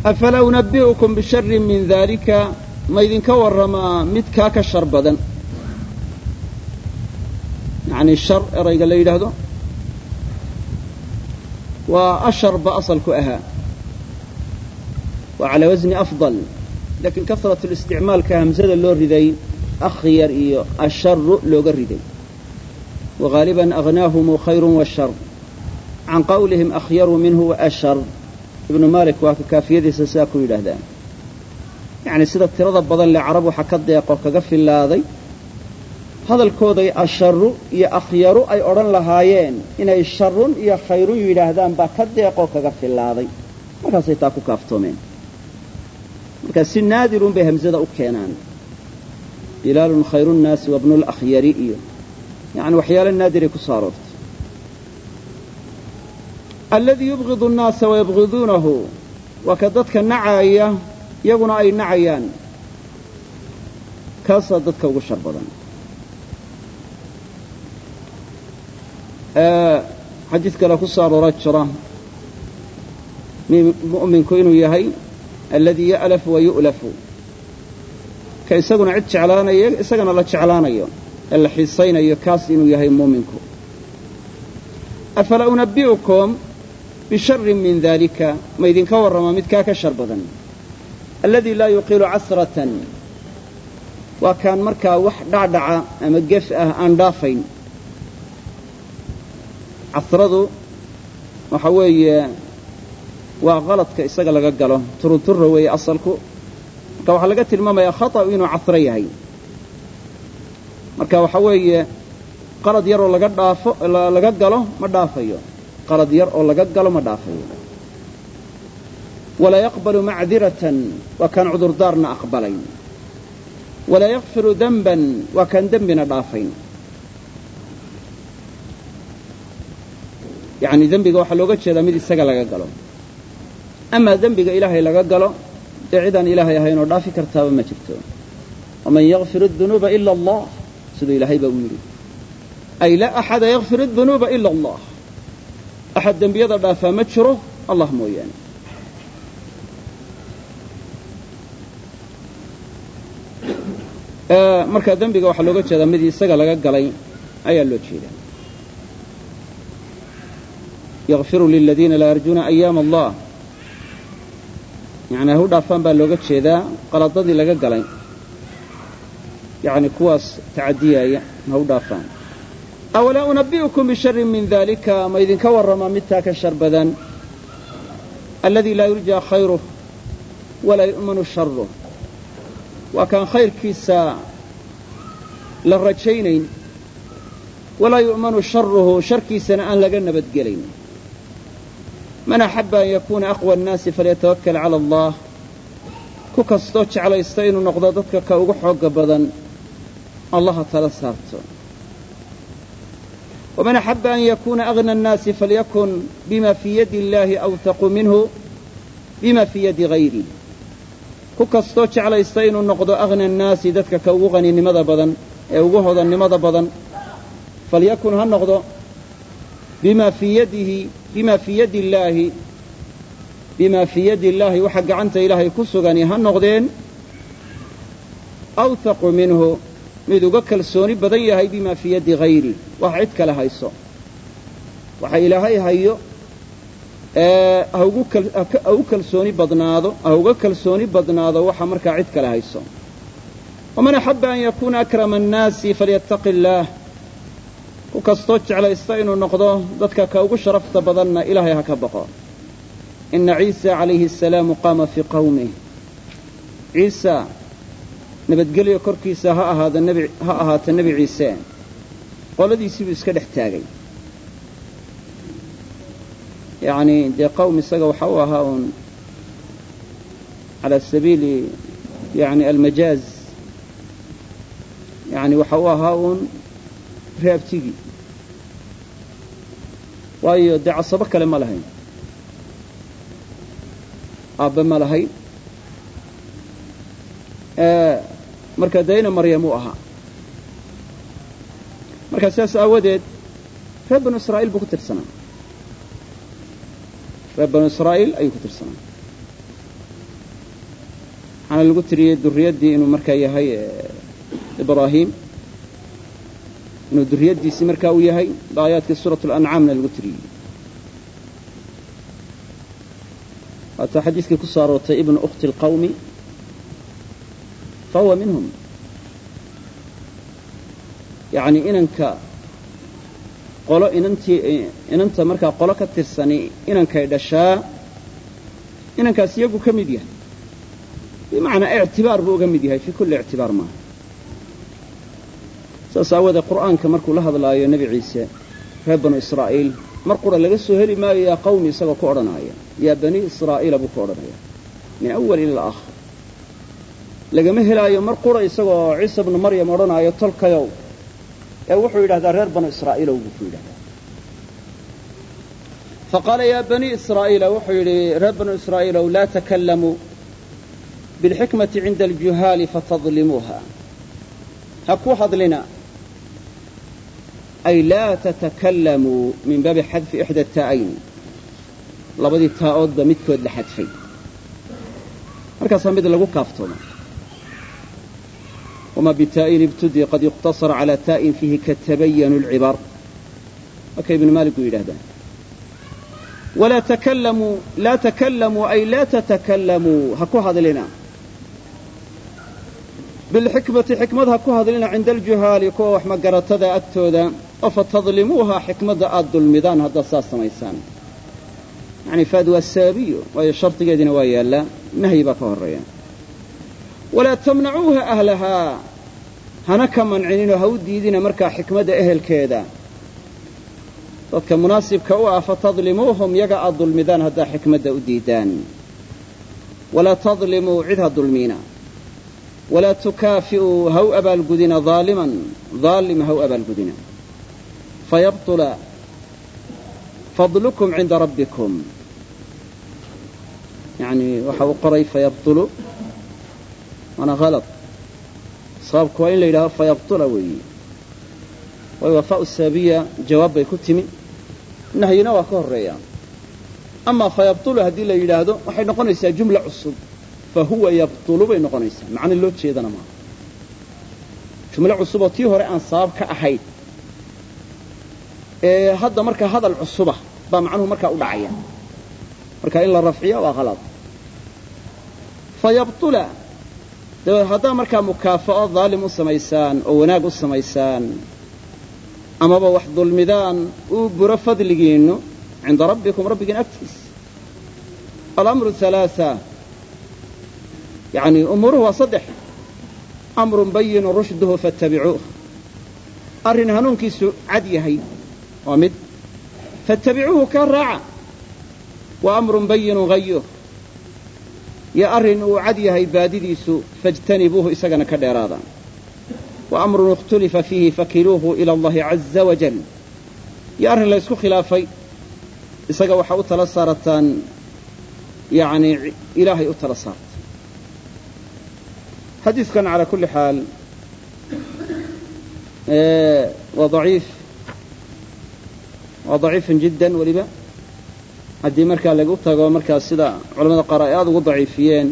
أفلا أنبئكم بشر من ذلك ما إذن كورما متكاك الشر بدن يعني الشر رأيق اللي يلهدو وأشر بأصلك أها وعلى وزن أفضل لكن كثرة الاستعمال كهمزة اللور ذي أخير إيو الشر لوغر ذي وغالبا أغناهم خير والشر عن قولهم أخير منه وأشر ابن مالك وكافية ذي سساكو يلهدان يعني سيدة ترضى بضل لعرب وحكد يقوك قف اللاذي هذا الكودي الشر يا أخير أي أرن لهايين إن الشر يا خير يلهدان باكد يقوك قف اللاذي ما سيتاكو كافتومين كسن نادر بهمزة أكينان بلال خير الناس وابن الأخيري يعني وحيال النادر كصارفت الذي يبغض الناس ويبغضونه وكدتك النعاية يقول أي نعيان كاصدتك وقشر بضان حديثك لك صار رجرة مؤمن كوينو يهي الذي يألف ويؤلف كيساقنا عد شعلانيا إساقنا لا شعلانيا الحصين يكاسين يهي مؤمنكم أفلا أنبئكم بشر من ذلك ما إذن كور ما متكاك شربدا الذي لا يقيل عثرة وكان مركا دعدعة أما قفأة أندافين عثرضو وحوي وغلط كإساق لقاله ترى وي أصلكو مركا وحلقت الماما يا خطأ وينو عثريه مركا وحوي قرد يرو لقاله ما دافيو قرد يرو لقاله ما دافيو ولا يقبل معذرة وكان عذر دارنا أقبلين ولا يغفر ذنبا وكان ذنبنا دافين يعني ذنبك وحلوقت شيء ذا ميدي السقا لقاله أما ذنبك إلهي لقاله تعيدا إلهي هينو دافي كرتابا ما جبته ومن يغفر الذنوب إلا الله سيدو إلهي بويري أي لا أحد يغفر الذنوب إلا الله أحد ذنب يضع دافا متشره الله مويان marka dambiga waxa looga jeedaa mid isaga laga galay ayaa loo jeedaa yaghfiru lil ladina la yarjuna ayyam Allah يعني هو دافان baa looga jeedaa qaladadii laga galay يعني kuwaas taadiyaaya هو دافان awala unabbiukum bi sharrin min dhalika ma idin ka warama midta ka sharbadan alladhi la yurja khayruhu wala yu'manu sharruhu وكان خير كيسا للرجينين ولا يؤمن شره شر كيسا أن لقنا بتقلين من أحب أن يكون أقوى الناس فليتوكل على الله كوكستوش على يستين ونقضتك كأوحوك بدن الله تلسارته ومن أحب أن يكون أغنى الناس فليكن بما في يد الله أوثق منه بما في يد غيره كوكستو جعل يستين النقض أغنى الناس ذاتك كوغني لماذا بدن وهذا لماذا بدن فليكن هالنقض بما في يده بما في يد الله بما في يد الله وحق عنت إلهي كسغني هالنقضين أوثق منه ميدوغك السوني بدنيا بما في يد غيري وحيدك لها يسو وحي إلهي هيو أو كلسوني بدناضو وحا مركا عدك لهايسو ومن أحب أن يكون أكرم الناس فليتق الله وكستوش على إستين النقضة ذاتك كأوغو شرفت بدنا إلهي هكبقى إن عيسى عليه السلام قام في قومه عيسى نبتقل يكركيسى ها النبي عيسى قال ذي سيب اسكد احتاجي يعني دي قوم استقوا حواها على سبيل يعني المجاز يعني وحواها ريابتيجي وأي دي عصبك لما لهين أبا ما لهين مركا دينا مريموها مركا سياسة أودد فابن إسرائيل بكتر سنة رب بنو إسرائيل أي كتر سنة waxaana lagu tiriyey durriyaddii inuu markaa yahay ibraahim inuu durriyaddiisii markaa uu yahay baayaadkii suuratu alancaamna lagu tiriyey waataa xadiiskii ku soo aroortay ibnu ukhti alqawmi fahuwa minhum yacni inanka qolo inanta markaa qolo ka tirsani inankay dhashaa inankaas iyagu ka mid yahay bimacnaa ictibaar buu uga mid yahay fii kulli ictibaar maaha saas aawoodee qur'aanka markuu la hadlaayo nebi ciise reer banu israa'iil mar qura laga soo heli maayo yaa qawmi isagoo ku odhanaya yaa bani israa'iila buu ku odhanaya min awal ila aakhir lagama helaayo mar qura isagoo ciise bnu maryam odhanaayo tolkayow ee wuxuu yidhahdaa reer banu israa'iilow buu ku yidhahdaa faqaala yaa bani israa'iila wuxuu yidhi reer banu israa'iilow laa takallamuu bilxikmati cinda aljuhaali fatadlimuuha ha ku hadlina ay laa tatakallamuu min baabi xadfi ixda taa'ayn labadii taa'oodba midkood la xadfay markaasaa mid lagu kaaftooma وما بتاء ابتدي قد يقتصر على تاء فيه كتبين العبر وكي ابن مالك يلهده ولا تكلموا لا تكلموا أي لا تتكلموا هكو هذا لنا بالحكمة حكمة هكو هذا لنا عند الجهال كو وحما قرتذا أكتوذا أفتظلموها حكمة أدو الميدان هذا الصاص ميسان يعني فادوا السابي وهي الشرط قيدنا ويا لا نهي بكه الريان ولا تمنعوها أهلها هناك منعنين وهوديدين مركا حكمة أهل كذا dadka munaasibka u ah fatadlimuuhum yaga aad dulmidaan haddaa xikmadda u diidaan walaa tadlimuu cid ha dulmiina walaa tukaafi'uu ha u abaalgudina daaliman daalim ha u abaalgudina fayabtula fadlukum cinda rabbikum yani waxa uu qoray fayabtulu waana halad sababku waa in la yidhahdo fayabtula weeyi waayo wafaa'u saabiya jawaab bay ku timi nahyina waa ka horreeyaa amaa fayabtulu haddii la yidhaahdo waxay noqonaysaa jumla cusub fahuwa yabtulu bay noqonaysaa macna loo jeedana maaha jumlo cusuboo tii hore aan sabab ka ahayd ee hadda markaa hadal cusuba baa macnuhu markaa u dhacaya marka in la rafciyo waa halad fayabtula dabeed haddaa markaa mukaafa'o daalim u samaysaan oo wanaag u samaysaan amaba wax dulmidaan uu buro fadligiinnu cinda rabbikum rabbigiin agtiis alamru ثalaaثa yani umuuruhu waa saddex amrun bayinu rushduhu faاtabicuuh arrin hanuunkiisu cad yahay waa mid faاtabicuuhu kaa raaca wa amrun bayinu hayuh iyo arrin uu cad yahay baadidiisu faاjtanibuuhu isagana ka dheeraada وأمر اختلف فيه فكلوه إلى الله عز وجل يا أرهن لا يسكو خلافي إساقا وحا أتلصارتان يعني إلهي أتلصارت حديث كان على كل حال وضعيف جدا ولبا هدي مركا لقوتها ومركا السداء علماء القرائيات وضعيفيين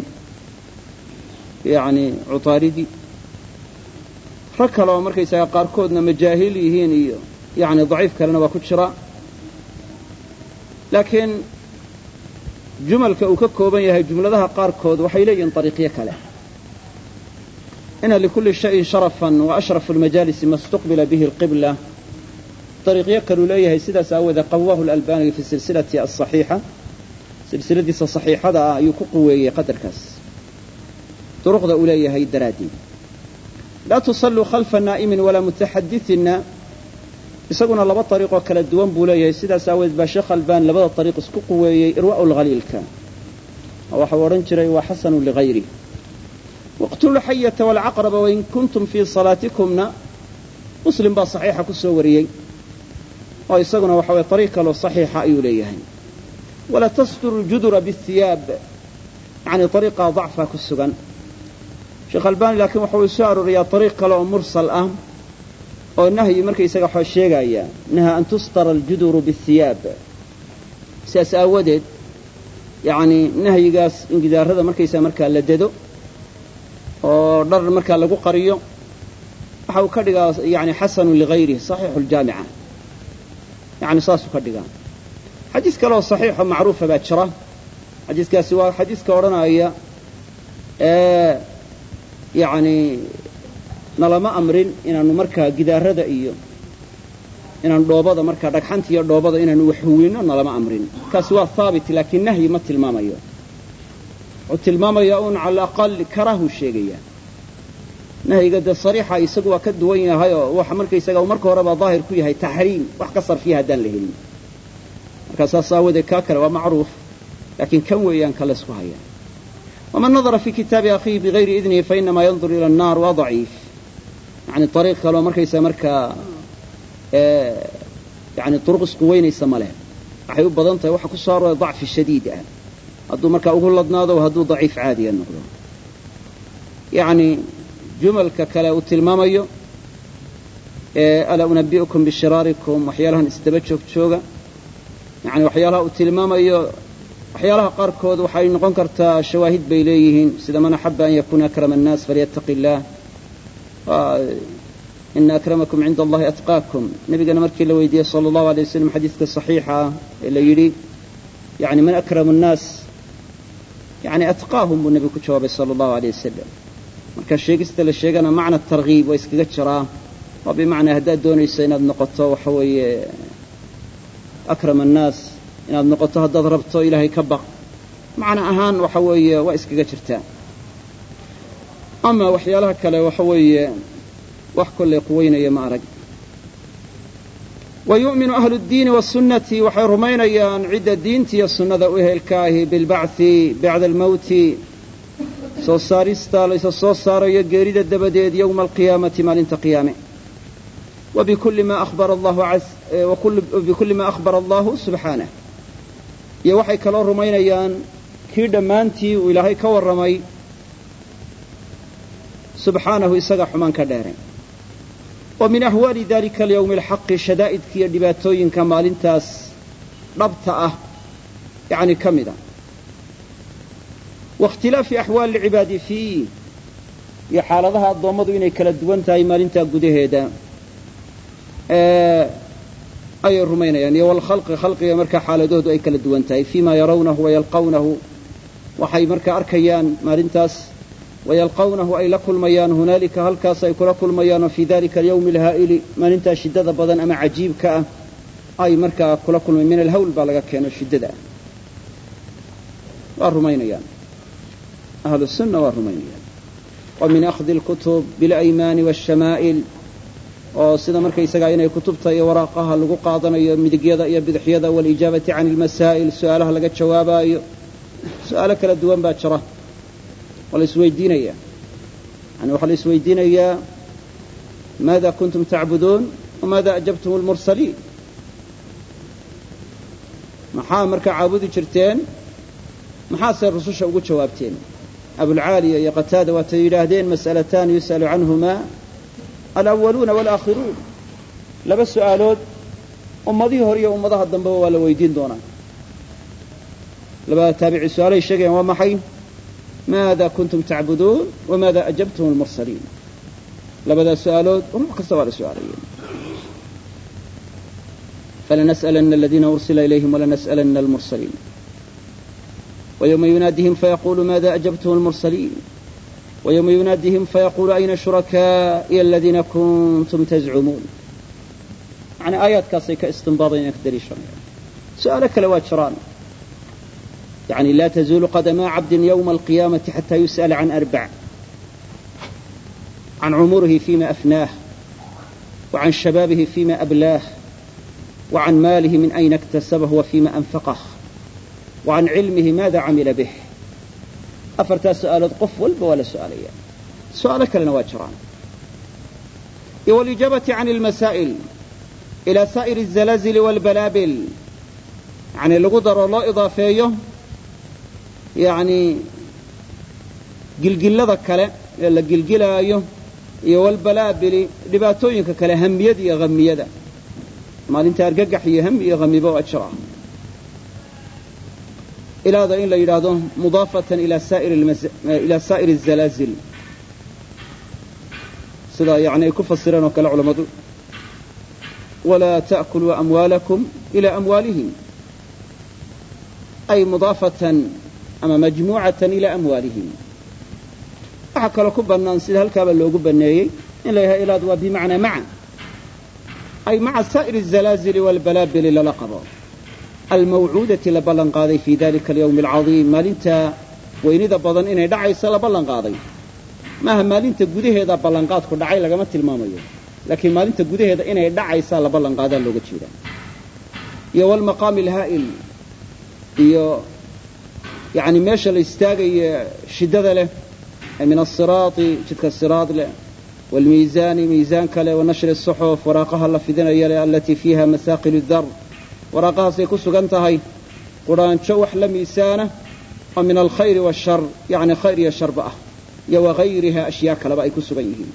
يعني عطاردي rag kale oo markaysaga qaarkoodna majaahil yihiin iyo yani daciif kalena waa ku jira laakiin jumalka uu ka kooban yahay jumladaha qaarkood waxay leeyihiin ariiqyo kale ina likulli shayin sharafan wa ashrafu almajaalisi ma istuqbila bihi alqibla ariiqyo kaluu leeyahay sidaas aawoodee qawaahu alalbani fi silsilati asaxiixa silsiladiisa saxiixada ah ayuu ku quweeyey qadarkaas duruqda uu leeyahay daraaddeed laa tusalluu khalfa naa'imin walaa mutaxadithinna isaguna laba ariiqoo kala duwan buu leeyahay sidaas aaweed baa sheekh albani labada ariiq isku quweeyey irwaa'u lhaliilka waxau odhan jiray waa xasanu ligayrih waqtulu xayata waalcaqraba wain kuntum fii salaatikumna muslim baa saxiixa ku soo wariyey oo isaguna waxa weye ariiq kaloo saxiixa ayuu leeyahay walaa tasturu ljudura bihiyaab yani ariiqaa dacfa ku sugan sheekh albani laakiin waxa uu soo arooriyaa ariiq kale oo mursal ah oo nahyi markaysaga waxaa sheegaya naha an tustara aljuduru bihiyaab sidaas aawadeed yani nahyigaas ingidaarada markaysaga markaa la dado oo dhar markaa lagu qariyo waxa uu ka dhigaa yani xasanu ligayrihi saxiixu ljaamica yani saasuu ka dhigaa xadiis kale oo saxiixo macruufa baa jira xadiiskaasi waa xadiiska odhanaya yani nalama amrin inaanu markaa gidaarada iyo inaan dhoobada markaa dhagxanta iyo dhoobada inaanu waxhuwinno nalama amrin kaasi waa haabit laakiin nahyi ma tilmaamayo wuxuu tilmaamayaa un cala aqal karaahu sheegaya nahyiga dee sariixa isagu waa ka duwan yahay oo waxa markaysaga marka horeba daahir ku yahay taxriim wax ka sarfiya haddaan la helin markaa saas aawadeed kaa kale waa macruuf laakiin kan weeyaan ka laysku hayaa waman nadara fii kitaabi akhiihi bigayri idnihi fainamaa yandur ila annaar waa daciif yani ariiq kaleo markaysaa markaa yani duruq isku weynaysa ma leh waxay u badan tahay waxa ku soo arooray dacfi shadiid ah hadduu markaa ugu ladnaado hadduu daciif caadiga noqdo yani jumalka kale uu tilmaamayo alaa unabi'ukum bishiraarikum waxyaalahan isdaba jooga yani waxyaalaha uu tilmaamayo waxyaalaha qaarkood waxay noqon kartaa shawaahid bay leeyihiin sida man axaba an yakuna akrama annaas falyattaqi illaah ina akramakum cinda allahi atqaakum nebigana markii la weydiiyey sala allahu alay wasalam xadiidka saxiixa ah ee la yidhi yani man akramu nnaas yani atqaahum buu nebigu ku jawaabay sala allahu alay wasalam marka sheegista la sheegana macna targhiib waa iskaga jiraa oo bimacnaa haddaad doonayso inaad noqoto waxa weeye akram annaas inaad noqoto haddaad rabto ilaahay ka baq macna ahaan waxa weeye waa iskaga jirtaa ama waxyaalaha kale waxa weeye wax kollay quweynaya ma arag wayu'minu ahlu ddiini wasunnati waxay rumaynayaan cidda diinta iyo sunnada u ehelkaahi bilbacthi bacda almawti soo saarista laysa soo saarayo geerida dabadeed yowma alqiyaamati maalinta qiyaame wabikulli ma akhbara allahu subxaanah iyo waxay kaloo rumaynayaan kii dhammaantii uu ilaahay ka warramay subxaanahu isaga xumaan ka dheeray wa min ahwaali dalika alyawmi alxaqi shadaa'idka iyo dhibaatooyinka maalintaas dhabta ah yani ka mida waاkhtilaafi axwaali alcibaadi fiih iyo xaaladaha addoommadu inay kala duwan tahay maalintaa gudaheeda ayay rumaynayaan iyo walkhalqi khalqiga markaa xaaladoodu ay kala duwan tahay fiima yarawnahu wayalqawnahu waxay markaa arkayaan maalintaas wayalqawnahu ay la kulmayaan hunaalika halkaas ay kula kulmayaan oo fii dalika alyawmi alhaa'ili maalintaa shiddada badan ama cajiibka ah ay markaa kula kulmayan min alhawl baa laga keeno shiddada ah waa rumaynayaan ahlu sunna waa rumaynayaan wa min akhdi alkutub bilaymaani waashamaa'il oo sida markaysagaa inay kutubta iyo waraaqaha lagu qaadanayo midigyada iyo bidixyada waalijaabati can almasaa'il su'aalaha laga jawaabaayo su'aalo kala duwan baa jira waa la isweydiinayaa yani waxaa la isweydiinayaa maada kuntum tacbuduun wamaada ajabtum almursaliin maxaa markaa caabudi jirteen maxaase rususha ugu jawaabteen abulcaaliya iyo qataada waatay yidhaahdeen mas'alataani yus'alu canhumaa alawaluuna walaakhiruun laba su'aalood ummadihii hore iyo ummadaha dambeba waa la weydiin doonaa labada taabici su-aalahay sheegayaan waa maxay maada kuntum tacbuduun wamaada ajabtum almursaliin labadaa su'aalood ruux kasta waa la su'aalayeen falanas'alanna aladiina ursila ilayhim walanas'alanna almursaliin ويوم ينادهم فيقول ماذا أجبتم المرسلين ويوم ينادهم فيقول أين شركائي الذين كنتم تزعمون يعني آيات كاسي كاستنباضين يقدري شرعا سؤالك لواتشران يعني لا تزول قدما عبد يوم القيامة حتى يسأل عن أربع عن عمره فيما أفناه وعن شبابه فيما أبلاه وعن ماله من أين اكتسبه وفيما أنفقه وعن علمه ماذا عمل به أفرتا سؤالات قف والب ولا سؤالية سؤالك لنواتشران والإجابة عن المسائل إلى سائر الزلازل والبلابل يعني القدر الله إضافيه يعني قلقل ذكلا إلا قلقل أيه والبلابل لباتوينك كلا هم يدي يغمي يدا ما انت أرقق هي هم يغمي بواتشران إلى هذا إن لا يرادون مضافة إلى سائر الزلازل sidaa yani ay ku fasireen oo kale culammadu walaa ta'kuluu amwaalakum ilaa amwaalihim ay mudaafatan ama majmuucatan ilaa amwaalihim waxaa kaloo ku bannaan sida halkaaba loogu banneeyey in la yahay ilaad waa bimacnaa maca ay maca saa'iri الzalaazili wاlbalaabili lala qabo almawcuudati la ballan qaaday fii dalika alyawmi alcadiim maalinta weynida badan inay dhacaysa la ballan qaaday maaha maalinta gudaheeda ballanqaadku dhacay lagama tilmaamayo laakiin maalinta gudaheeda inay dhacaysa la ballan qaadaa looga jeedaa iyo waalmaqaami alhaa'il iyo yani meesha la istaagayo shiddada leh ee min asiraati jidka siraad leh waalmiisaani miisaanka leh wanashri الsuxuf waraaqaha la fidinaya leh alatii fiiha masaaqilu dar waraaqahaasay ku sugan tahay quraanjo wax la miisaana oo min alkhayri waashar yani khayr iyo sharba ah iyo wagayriha ashyaa kaleba ay ku sugan yihiin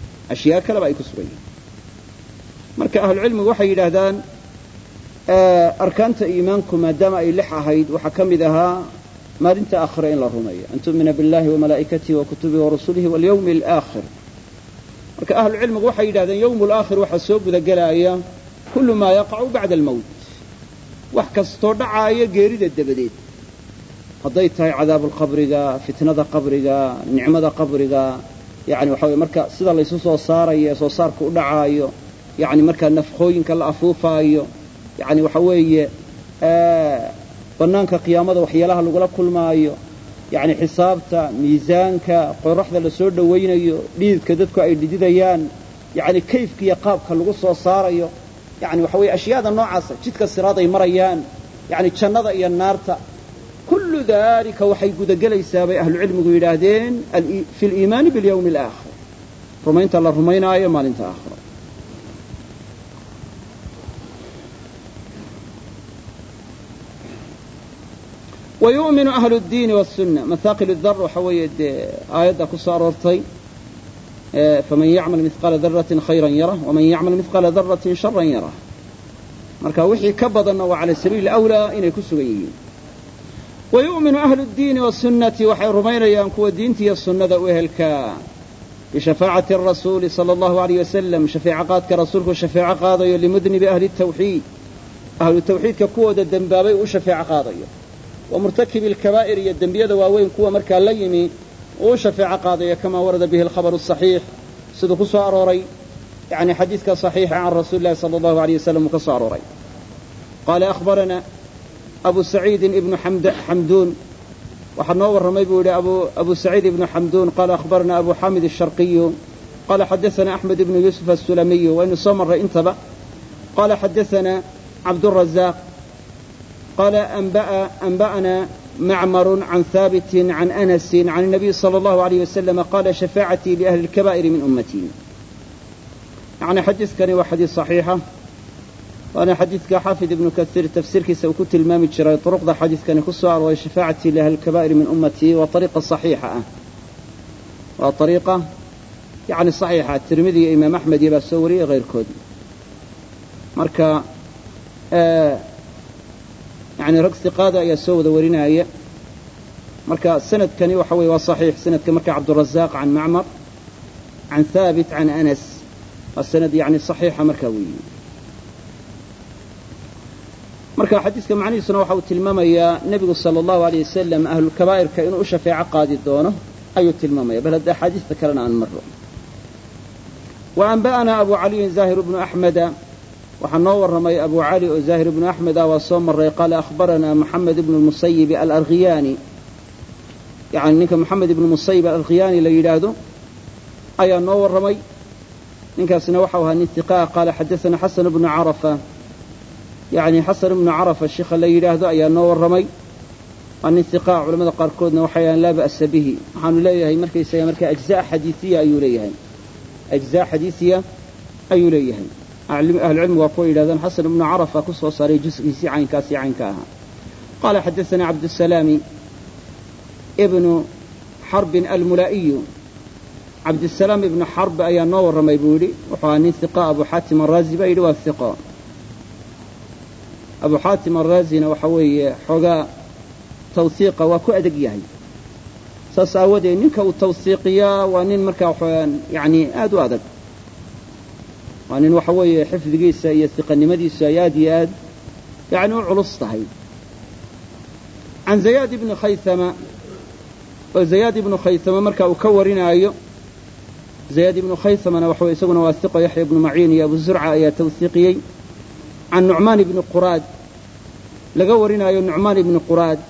marka ahlucilmigu waxay yidhaahdaan arkaanta iimaanku maadaama ay 6 ahayd waxaa ka mid ahaa maalinta aakhira in la rumeeyo an tu'mina biاllahi wamalaa'ikatihi wakutubihi warusulihi walyawmi alaakhir marka ahlucilmigu waxay yidhahdeen yawmu alaakhir waxaa soo gudagelaya kullu maa yaqacu bacda almowt wax kastoo dhacaaya geerida dabadeed hadday tahay cadaabuulqabriga fitnada qabriga nicmada qabriga yani waxa weye marka sida laysu soo saarayo ee soo saarka u dhacaayo yani markaa nafkhooyinka la afuufaayo yani waxa weeye bannaanka qiyaamada waxyaalaha lagula kulmaayo yani xisaabta miisaanka qoraxda la soo dhowaynayo dhiidka dadku ay dhididayaan yani kayfka iyo qaabka lagu soo saarayo yani waxa weye ashyaada noocaasa jidka siraad ay marayaan yani jannada iyo naarta kullu dalika waxay gudagelaysaa bay ahlucilmigu yidhaahdeen fi liimaani biاlyawmi alaakhir rumaynta la rumaynaayo maalinta aakhira wayu'minu ahlu اddiini wالsunna mahaaqil dar waxa weeye dee aayadda ku soo aroortay faman yacmal midqaala daratin khayran yarah waman yacmal midqaala daratin sharan yarah marka wixii ka badanna waa cala sabiili awlaa inay ku sugan yihiin wayu'minu ahlu اddiini wasunnati waxay rumaynayaan kuwa diinta iyo sunnada u ehelkaa bishafaacati arasuuli sala allahu alayh wasalam shafeeco qaadka rasuulku shafeeco qaadayo limudnibi ahli tawxiid ahlu tawxiidka kuwooda dembaabay uu shafeeco qaadayo wa murtakibi alkabaa'ir iyo dembiyada waaweyn kuwa markaa la yimi uu shafeeco qaadayo kamaa warada bihi alkhabaru asaxiix siduu ku soo arooray yani xadiidka saxiixa can rasuuli illahi sala allahu alayh wasalam uu ka soo arooray qaala akhbarana abu saciidin ibnu xamduun waxaa noo warramay buu yidhi abu saciid ibnu xamduun qaala akhbarana abu xamid الsharqiyu qaala xadaثana axmed ibnu yuusuf aلsulamiyu waynu soo marray intaba qaala xadaثana cabdالrazaaq qaala anba'ana macmaru can haabitin can anasin can الnabiy salى اllahu عalayh wasalam qaala shafaacatii liahli اlkabaa'iri min ummatii yani xadiidkani waa xadiid صaxiixa waana xadiidka xaafid ibnu kaiir tafsiirkiisa uu ku tilmaami jiray duruqda xadiidkani ku soo arooray shafaacatii liahli اlkabaa'iri min ummatii waa ariiqa صaxiixa ah waa ariiqa yani صaxiixa tirmidi iyo imaam axmed iyo baa soo wariyey hayrkood marka yani rag siqaada ayaa soo wada warinaya marka sanadkani waxa weye waa صaxiix sanadka marka cabdالrazaaq can macmar can haabit can anas waa sanad yani صaxiixa markaa weyi marka xadiiska macnihiisuna waxa uu tilmaamayaa nebigu salى اllahu alيyه wasalam ahlulkabaa'irka inuu u shafeeco qaadi doono ayuu tilmaamaya bal hadda axaadiista kalena aan maro wa anba'ana abu caliyin zaahir bnu axmeda waxaa noo warramay abu cali oo zaahir ibnu axmed ah waa soo maray qaala akhbaranaa moxamed ibnu musayib alarkiyaani yani ninka moxamed ibnu musayib alarkiyaani la yidhaahdo ayaa noo warramay ninkaasina waxau ahaa nin hiqaa qaala xadaثana xasan bnu carafa yani xasan ibnu carafa sheikha la yidhaahdo ayaa noo warramay waa nin hiqaa culamada qaarkoodna waxay ahaan laa ba'sa bihi waxaanu leeyahay markaysaga marka ajza xadiiiya ayuu leeyahay ajza xadiisiya ayuu leeyahay ahlucilmigu waa kuwa yidhahdaan xasan ibnu carafa ku soo saaray jusgiisii caynkaasi caynka ahaa qaala xadaثana cabdusalaami ibnu xarbin almulaa'iyu cabdusalaam ibnu xarb ayaa noo warramay buu yidhi wuxuu ahaa nin hiqa abu xaatim araazi baa yidhi waa hiqo abu xaatim araazina waxa weeye xoogaa tawhiiqa waa ku adeg yahay saas aawadeed ninka uu tawsiiqiyaa waa nin markaa yani aad u adag waa nin waxa weeye xifdigiisa iyo hiqanimadiisu ay aad iyo aad yani u culus tahay can zayaad ibni khaythama oo zayaad ibnu khaythama marka uu ka warinaayo zayaad ibnu khaythamana waxa weye isaguna waa hiqo yaxya ibnu maciin iyo abu zurca ayaa tawsiiqiyey can nucmaan ibni quraad laga warinaayo nucmaan ibni quraad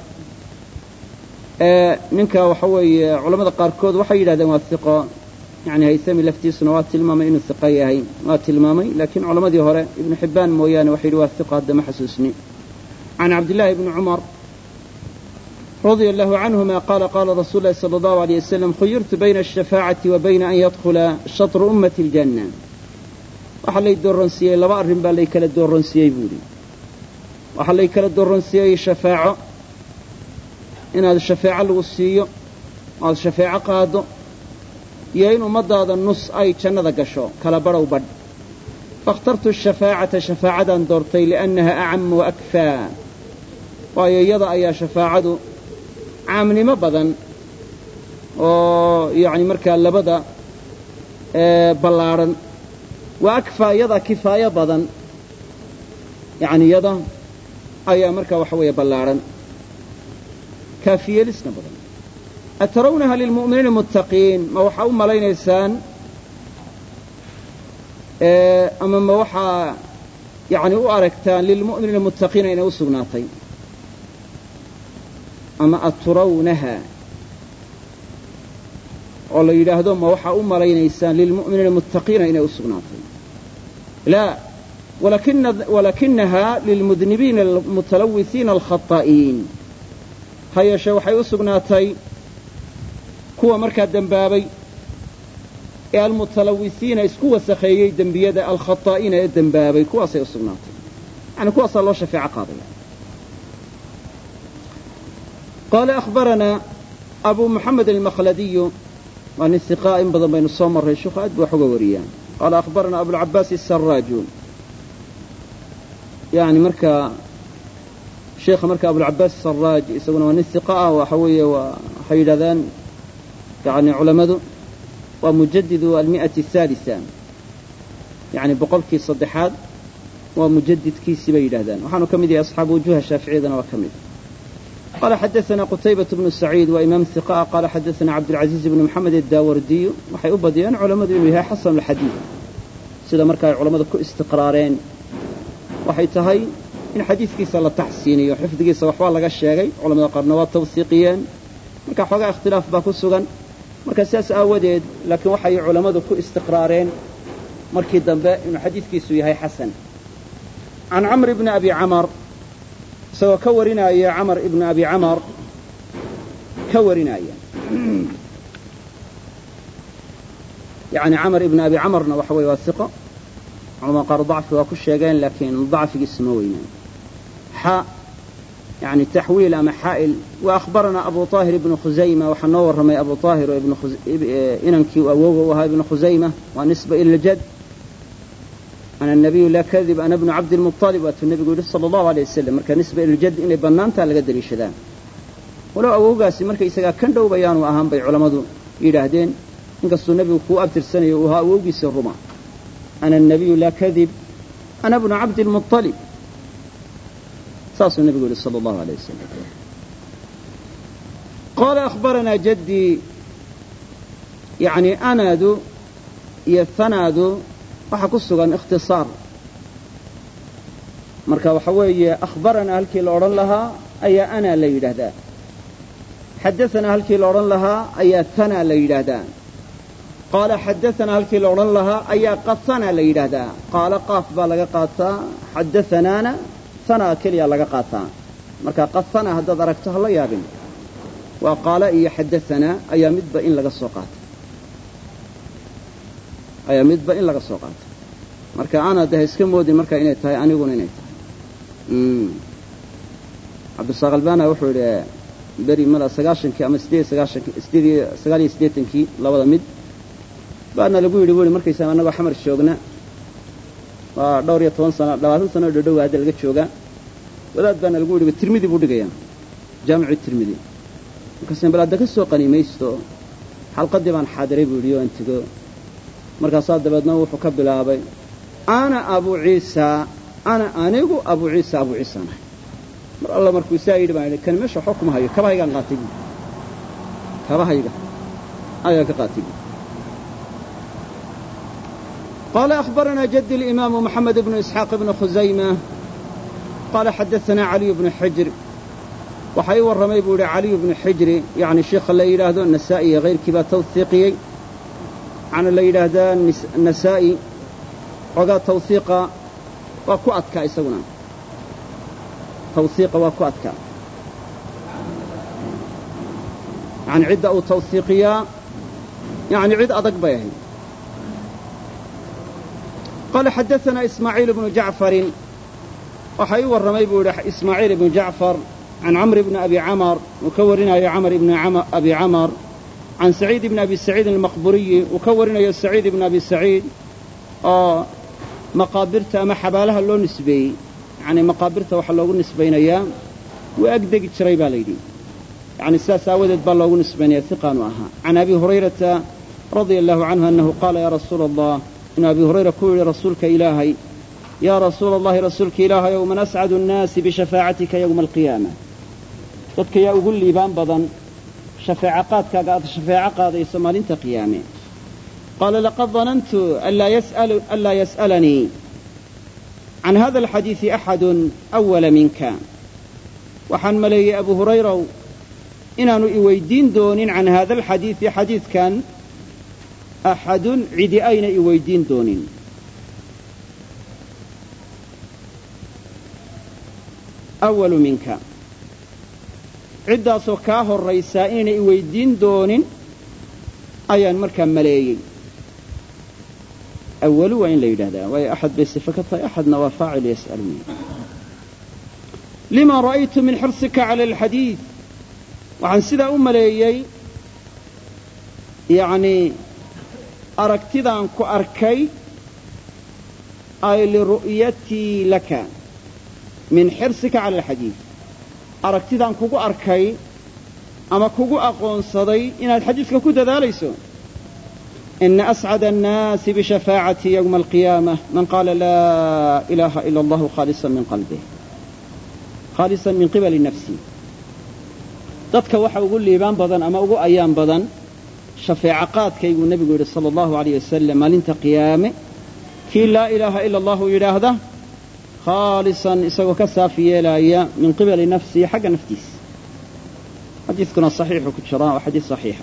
ninka waxa weeye culamada qaarkood waxay yidhahdeen waa hiqo yani haythami laftiisuna waa tilmaamay inuu hiqo yahay waa tilmaamay laakiin culamadii hore ibnu xibbaan mooyaane waxay yidhi waa hiqo hadda ma xasuusni can cabdillahi ibni cumar رضي الله عنهما قال قال رسول الله صلى الله عليه وسلم خيرت بين الشفاعة وبين أن يدخل شطر أمة الجنة waxaa lay dooransiiyey laba arrin baa lay kala dooransiiyey buuri waxaa lay kala dooransiiyey shafaaco inaad shafaaco lagu siiyo aad shafaaco qaado iyo in ummadaada nus ay jannada gasho kala badhow badh faاkhtartu الشhafaacata shafaacadan doortay liأnnaha أcam وأkfaa waayo iyada ayaa shafaacadu caamnimo badan oo yani markaa labada ballaadhan wa akfaa iyada kifaayo badan yani iyada ayaa markaa waxa weeye ballaadhan kaafiyeelisna badan atarawnaha lilmu'miniina muttaqiin ma waxaa u malaynaysaan ama ma waxaa yani u aragtaan lilmu'miniina muttaqiina inay u sugnaatay ama aturawnaha oo la yidhaahdo ma waxaa u malaynaysaan lilmu'miniina muttaqiina inay u sugnaatay laa walakinaha lilmudnibiina almutalawisiina alkhataa'iin ha yeeshee waxay u sugnaatay kuwa markaa dembaabay ee almutalawisiina isku wasakheeyey dembiyada alkhataa'iina ee dembaabay kuwaasay u sugnaatay yani kuwaasaa loo shafeeco qaadaya قال أخبرنا أبو محمد المخلدي وأن الثقاء بدن بين الصوم الرشوخ أدب وحوى وريان قال أخبرنا أبو العباس السراج يعني مركا شيخ مركا أبو العباس السراج يسمونه وأن الثقاء وحوية وحيدذان يعني علماء ومجدد 103 يعني بقولك صدحات ومجدد كيس بيدهدان وحانوا كمدي أصحاب وجوه الشافعي ذنا وكمدي قال حدثنا قتيبة بن سعيد وإمام الثقاء قال حدثنا عبد العزيز بن محمد الداوردي وحي أبديان علماء إنه حسن الحديث سيدا مركا علماء كو استقرارين وحي تهي إن حديث كيسا لتحسيني وحفظ كيسا وحوال لغا الشيغي علماء قرنوات توثيقيين مركا حوغا اختلاف باكو السغن مركا سياس آوديد لكن وحي علماء كو استقرارين مركي دنباء إن حديث كيسو يهي حسن عن عمرو بن أبي عمر سوى كورنا يا عمر ابن أبي عمر كورنا يعني عمر ابن أبي عمرنا وحوي واثقة علما قال ضعف وكل شيئين لكن ضعف اسموينا حاء يعني تحويل أما حائل وأخبرنا أبو طاهر ابن خزيمة وحنور رمي أبو طاهر وابن إننكي وهو ابن خزيمة ونسبة إلى الجد أنا النبي لا كذب أنا ابن عبد المطلب وأتى النبي صلى الله عليه وسلم مركا نسبة إلى الجد إني بنانتا لقدر يشدان ولو أبو قاسي مركا إساقا كندو بيان وأهم بي علماء إلهدين إنقصوا النبي كو أبتر سنة وها وقيس الرمى أنا النبي لا كذب أنا ابن عبد المطلب ساس النبي صلى الله عليه وسلم قال أخبرنا جدي يعني أنادو يثنادو waxa ku sugan ikhtisaar marka waxa weeye akhbarana halkii la oran lahaa ayaa ana la yiraahdaa hadathana halkii la oran lahaa ayaa thana la yiraahdaa qala hadathana halkii la oran lahaa ayaa qasana la yiraahdaa qala qaf ba laga qaataa hadathana thana kaliya laga qaataa marka qasana hadda aragto la yaabin wa qala iyo hadathana ayaa midba in laga soo qaato ayaa midba in laga soo qaato marka ana da iska moodin marka inay tahay aniguna inay tahay Abdul Saqalbana wuxuu yiri bari mala 90kii ama 89kii labada mid baana lagu yiri markaysa anaga xamar joogna waa dhowr iyo 10 sano 20 sano dhow hada laga jooga wadaad baana lagu yiri Tirmidhi buu dhigaya jaamici Tirmidhi markaasaan bal hadda ka soo qanimaysto xalqaddii baan xaadiray buu yidhi oo intigo markaasaa dabeedna wuxuu ka bilaabay ana abu ciisa ana anigu abu ciisa abu ciisaan ahay mar alla markuu saa yidhi baan idhi kan meesha waxba kuma hayo kabahaygaan qaatay buui kabahayga ayaa ka qaatay buui قال أخبرنا جدي الإمام محمد بن إسحاق بن خزيمة قال حدثنا علي بن حجر وحي ورمي بوري علي بن حجر يعني شيخ الليلة هذا النسائي غير كبا توثيقي عن الليلة هذا النسائي وقال توثيقا وكؤتك يسونا توثيقا وكؤتك عن عدة أو توثيقية يعني عدة أدق بيه قال حدثنا إسماعيل بن جعفر وحي ورمي بوري إسماعيل بن جعفر عن عمرو بن أبي عمر وكورنا يا عمرو بن أبي عمر عن سعيد بن أبي سعيد المقبري وكورنا يا سعيد بن أبي سعيد مقابرته أما حبالها اللون نسبي يعني مقابرته وحلوه نسبين أيام وأقدق تشريبا ليدي يعني الساسة ودت بالله نسبين ثقان وأها عن أبي هريرة رضي الله عنه أنه قال يا رسول الله إن أبي هريرة كل رسولك إلهي يا رسول الله رسولك إلهي يوم نسعد الناس بشفاعتك يوم القيامة قلت يا أقول لي بان بضن شفاعقاتك قاد شفاعة قاضي سمال انت قيامي قال لقد ظننت ألا يسألني عن هذا الحديث أحد أول منك وحن ملي أبو هريرة إنانو إويدين دون عن هذا الحديث حديث كان أحد عدي أين إويدين دون أول منك عدة سكاه الرئيسائين إويدين دون أيان مركا ملايين أول وإن ليل هذا وهي أحد بصفكتها أحد نوافاعل يسألني لما رأيت من حرصك على الحديث وعن سيدة ملايين يعني أركتدان كأركي أي لرؤيتي لك من حرصك على الحديث أركتدان كوكو أركي أما كوكو أقون صدي إن الحديث كوكو ذاليسو إن أسعد الناس بشفاعتي يوم القيامة من قال لا إله إلا الله خالصا من قلبه خالصا من قبل نفسي dadka waxa ugu liibaan badan ama ugu ayaan badan shafeecaqaadkaygu nabigu yiri sallallahu alayhi wasallam maalinta qiyaame ki la ilaha illa allah yiraahda khalisan isagoo ka saafiyelaya min qibali nafsi xaga naftiis hadithkuna sahih ku jira waa hadith sahiha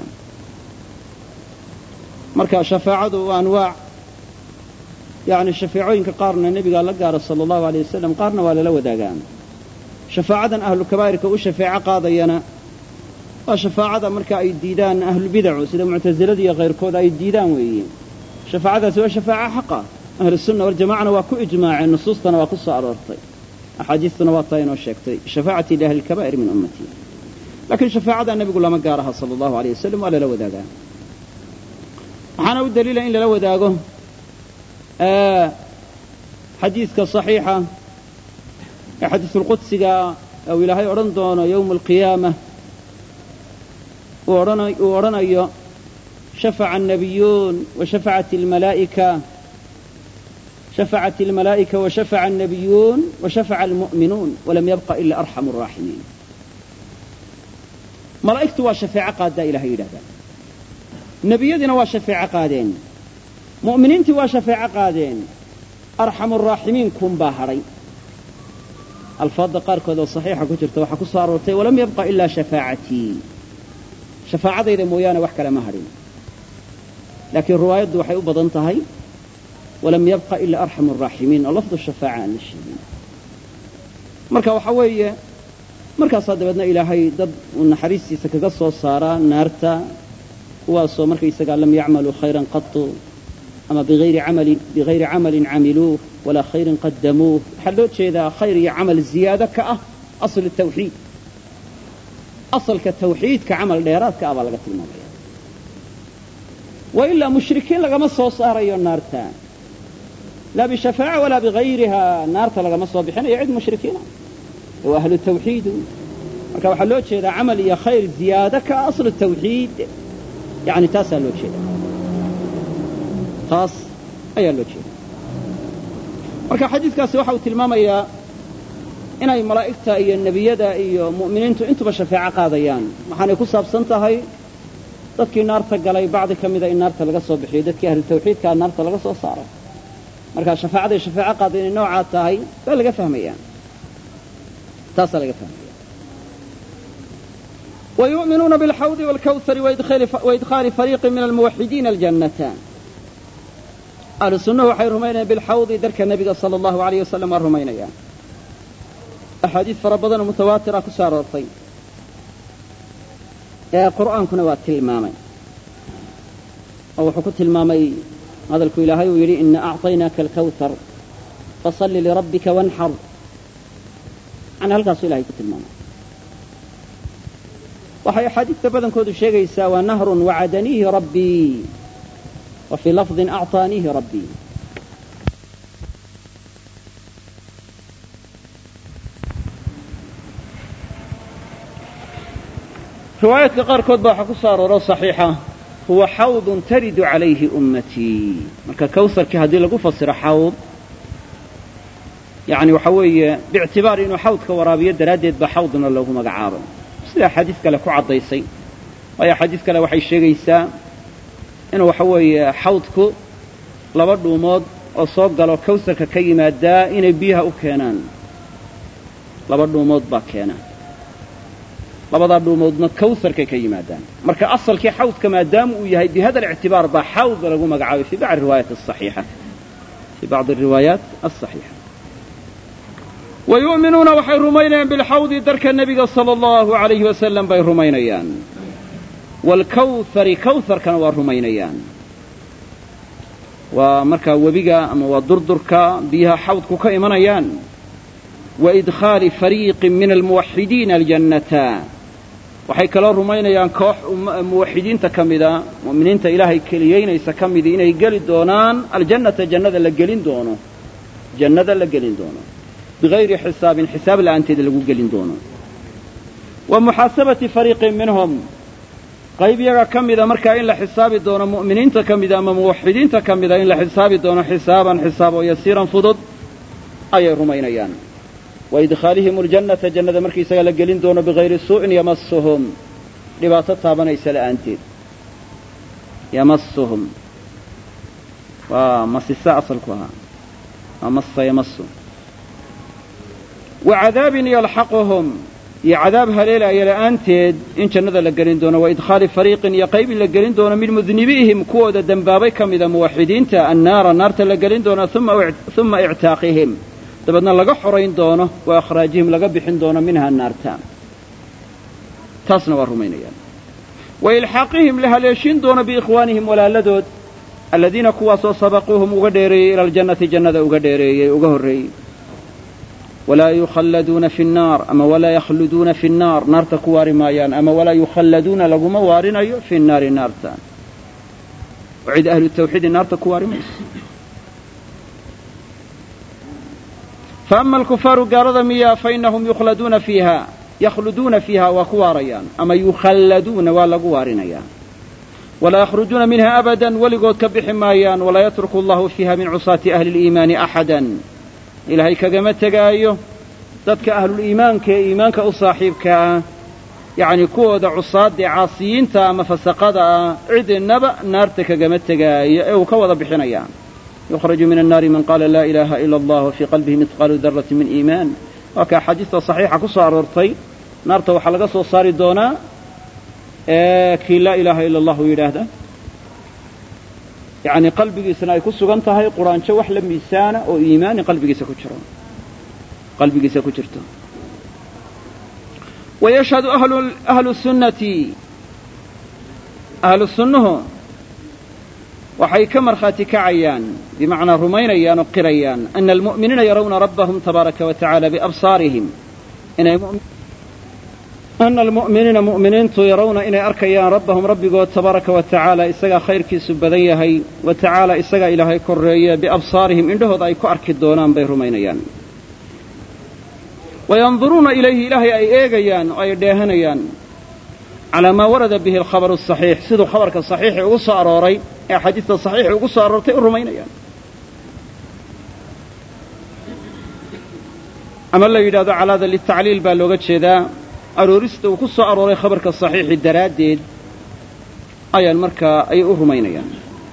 marka shafaacadu waa anwaac yani shafiicooyinka qaarna nabiga la gaaro sallallahu alayhi wasallam qaarna waa la wadaagaan shafaacadan ahlu kabaa'irka u shafaaca qaadayana وشفاعة مركا أي ديدان أهل البدع سيدا معتزلة يا غير كود أي ديدان ويين شفاعة سوى شفاعة حقا أهل السنة والجماعة وكو إجماع النصوص وقصة أرارتي أحاديثنا وطين وشيكتي شفاعتي لأهل الكبائر من أمتي لكن شفاعة النبي يقول ما قارها صلى الله عليه وسلم ولا لو ذاقه وحانا والدليل إن لو ذاقه حديثك صحيحة حديث القدس أو إلهي أرندون يوم القيامة ورنا شفع النبيون وشفعت الملائكة شفعت الملائكة وشفع النبيون وشفع المؤمنون ولم يبق إلا أرحم الراحمين ملائكة وشفع قادة إلى هيدا نبينا وشفع قادين مؤمنين وشفع قادين أرحم الراحمين كن باهرين الفاظ قاركود صحيحة كترت وحكو صارتي ولم يبق إلا شفاعتي شفاعة إذا مويانا وحكى لما هرين لكن رواية وحي أبضنتهي ولم يبقى إلا أرحم الراحمين اللفظ الشفاعة عن الشيئين مركا وحوية مركا صادبتنا إلهي ضد ونحريسي سكقصوا صارا نارتا واسو مركا يسقى لم يعملوا خيرا قط أما بغير عمل عملوه ولا خير قدموه حلوت شيء ذا خير عمل الزيادة كأصل التوحيد أصل كالتوحيد كعمل ديرات كأبا لقت الموضوع وإلا مشركين لقى مصوا صاروا النار تان لا بشفاعة ولا بغيرها النار لقى مصوا بحين يعد مشركين وأهل التوحيد marka waxaa loo jeedaa camal iyo khayr ziyaado ka aslu tawxiid yani taasaa loo jeeda taas ayaa loo jeeda marka xadiidkaasi waxa uu tilmaamayaa inay malaa'igta iyo nebiyada iyo mu'miniintu intuba shafeeco qaadayaan waxaanay ku saabsan tahay dadkii naarta galay bacdi ka mida in naarta laga soo bixiyo dadkii ahlu tawxiidkaa naarta laga soo saaray marka shafaacaday shafeeco qaada inay noocaa tahay baa laga fahmayaa taasaa laga fahmaya ويؤمنون بالحوض والكوثر وإدخال فريق من الموحدين الجنة أهل السنة waxay rumaynayaan بالحوض darka nabiga صلى الله عليه وسلم waa rumaynayaan أxaadiiث fara badan oo mutawaatira ku soo aroortay ee qur'aankuna waa tilmaamay oo wuxuu ku tilmaamay hadalku ilaahay uu yidhi إنا أعطيناك الكوثر فصل لربك وانحر عن halkaasu ilahay ku tilmaamay waxay axaadiista badankoodu sheegaysaa waa nahrun wacadaniihi rabbii wa fii lafdin acطaaniihi rabbii riwaayaadka qaarkood baa waxaa ku soo arooro صaxiixa huwa xawdun taridu calayhi ummatii marka kawsarkii haddii lagu fasiro xawd yani waxa weeye biictibaar inuu xawdka waraabiyo daraaddeed baa xawdna loogu magacaabay sida xadiis kale ku caddaysay waayo xadiis kale waxay sheegaysaa inuu waxa weeye xawdku laba dhuumood oo soo galo kawsarka ka yimaadaa inay biyaha u keenaan laba dhuumood baa keena labadaa dhuumoodna kawsarkay ka yimaadaan marka asalkii xawdka maadaama uu yahay bihada اlictibaar baa xawd lagu magacaabay fii bacdi riwaayaat aلصaxiixa ويؤminuuna waxay rumaynayaan biاlxawdi darka nebiga salى الlahu عalayhi wasalam bay rumaynayaan wاlkawhari kawharkana waa rumaynayaan waa markaa webiga ama waa durdurka biyaha xawdku ka imanayaan waidkhaali fariiqin min almuwaxidiina aljannata waxay kaloo rumaynayaan koox muwaxidiinta ka mida mu'miniinta ilaahay keliyaynaysa ka midii inay geli doonaan aljannata jannada la gelin doono bigayri xisaabin xisaab la'aanteeda lagu gelin doono wa muxaasabati fariiqin minhum qayb yaga ka mida markaa in la xisaabi doono mu'miniinta ka mida ama muwaxidiinta ka mida in la xisaabi doono xisaaban xisaab oo yasiiran fudud ayay rumaynayaan wa idkhaalihim aljannata jannada markiisaga la gelin doono bigayri suu'in yamasuhum dhibaato taabanaysa la'aanteed yamasuhum waa masisa asalku ahaa waa massa yamasu wacadaabin yalxaquhum iyo cadaab haleelaya la'aanteed in jannada la gelin doono waidkhaali fariiqin iyo qayb in la gelin doono min mudnibiihim kuwooda dembaabay ka mida muwaxidiinta annaara naarta la gelin doono uma ictaaqihim dabeedna laga xorayn doono wa akhraajihim laga bixin doono minha naarta taasna waa rumaynayaan wa ilxaaqihim la haleeshin doono biikhwaanihim walaaladood aladiina kuwaasoo sabaquuhum uga dheereeyey ila aljannati jannada uga dheereeyey uga horreeyey walaa yukhalladuuna fi nnaar ama walaa yakhluduuna fi nnaar naarta ku waari maayaan ama walaa yukhalladuuna laguma waarinayo fi nnaari naarta oo cid ahlu tawxiidi naarta ku waari mayso fa ama alkufaaru gaalada miyaa fa innahum yakhluduuna fiiha waa ku waarayaan ama yukhalladuuna waa lagu waarinayaa walaa yakhrujuuna minha abadan weligood ka bixi maayaan walaa yatruku allahu fiiha min cusaati ahli اliimaani axadan ilaahay kagama tegaayo dadka ahluliimaanka ee iimaanka u saaxiibka ah yacni kuwooda cusaadee caasiyiinta ama fasaqada ah cidinaba naarta kagama tegaayo ee uu ka wada bixinayaa yukhraju min annaari man qaala laa ilaaha ila allah wa fii qalbihi midqaalu darati min iimaan waa ka axaadiista saxiixa ku soo aroortay naarta waxaa laga soo saari doonaa kii laa ilaaha ila allahu yidhaahda yacni qalbigiisana ay ku sugan tahay quraanjo wax la miisaana oo iimaani qalbigiisa ku jirto wayashhadu ahlu sunnati ahlu sunnuhu waxay ka markhaati kacayaan bimacnaa rumaynayaan oo qirayaan ana almu'miniina yarawna rabbahum tabaaraka wa tacaala biabsaarihim ana almu'miniina mu'miniintu yarawna inay arkayaan rabbahum rabbigood tabaaraka wa tacaala isagaa khayrkiisu badan yahay wa tacaala isagaa ilaahay korreeye biabsaarihim indhahooda ay ku arki doonaan bay rumaynayaan wayanduruuna ilayhi ilaahay ay eegayaan oo ay dheehanayaan calaa maa warada bihi alkhabaru asaxiix siduu khabarka saxiixi ugu soo arooray ee axaadiista saxiixi ugu soo aroortay u rumaynayaan ama la yidhahdo calaada litacliil baa looga jeedaa aroorista uu ku soo arooray khabarka saxiixi daraaddeed ayaan markaa ay u rumaynayaan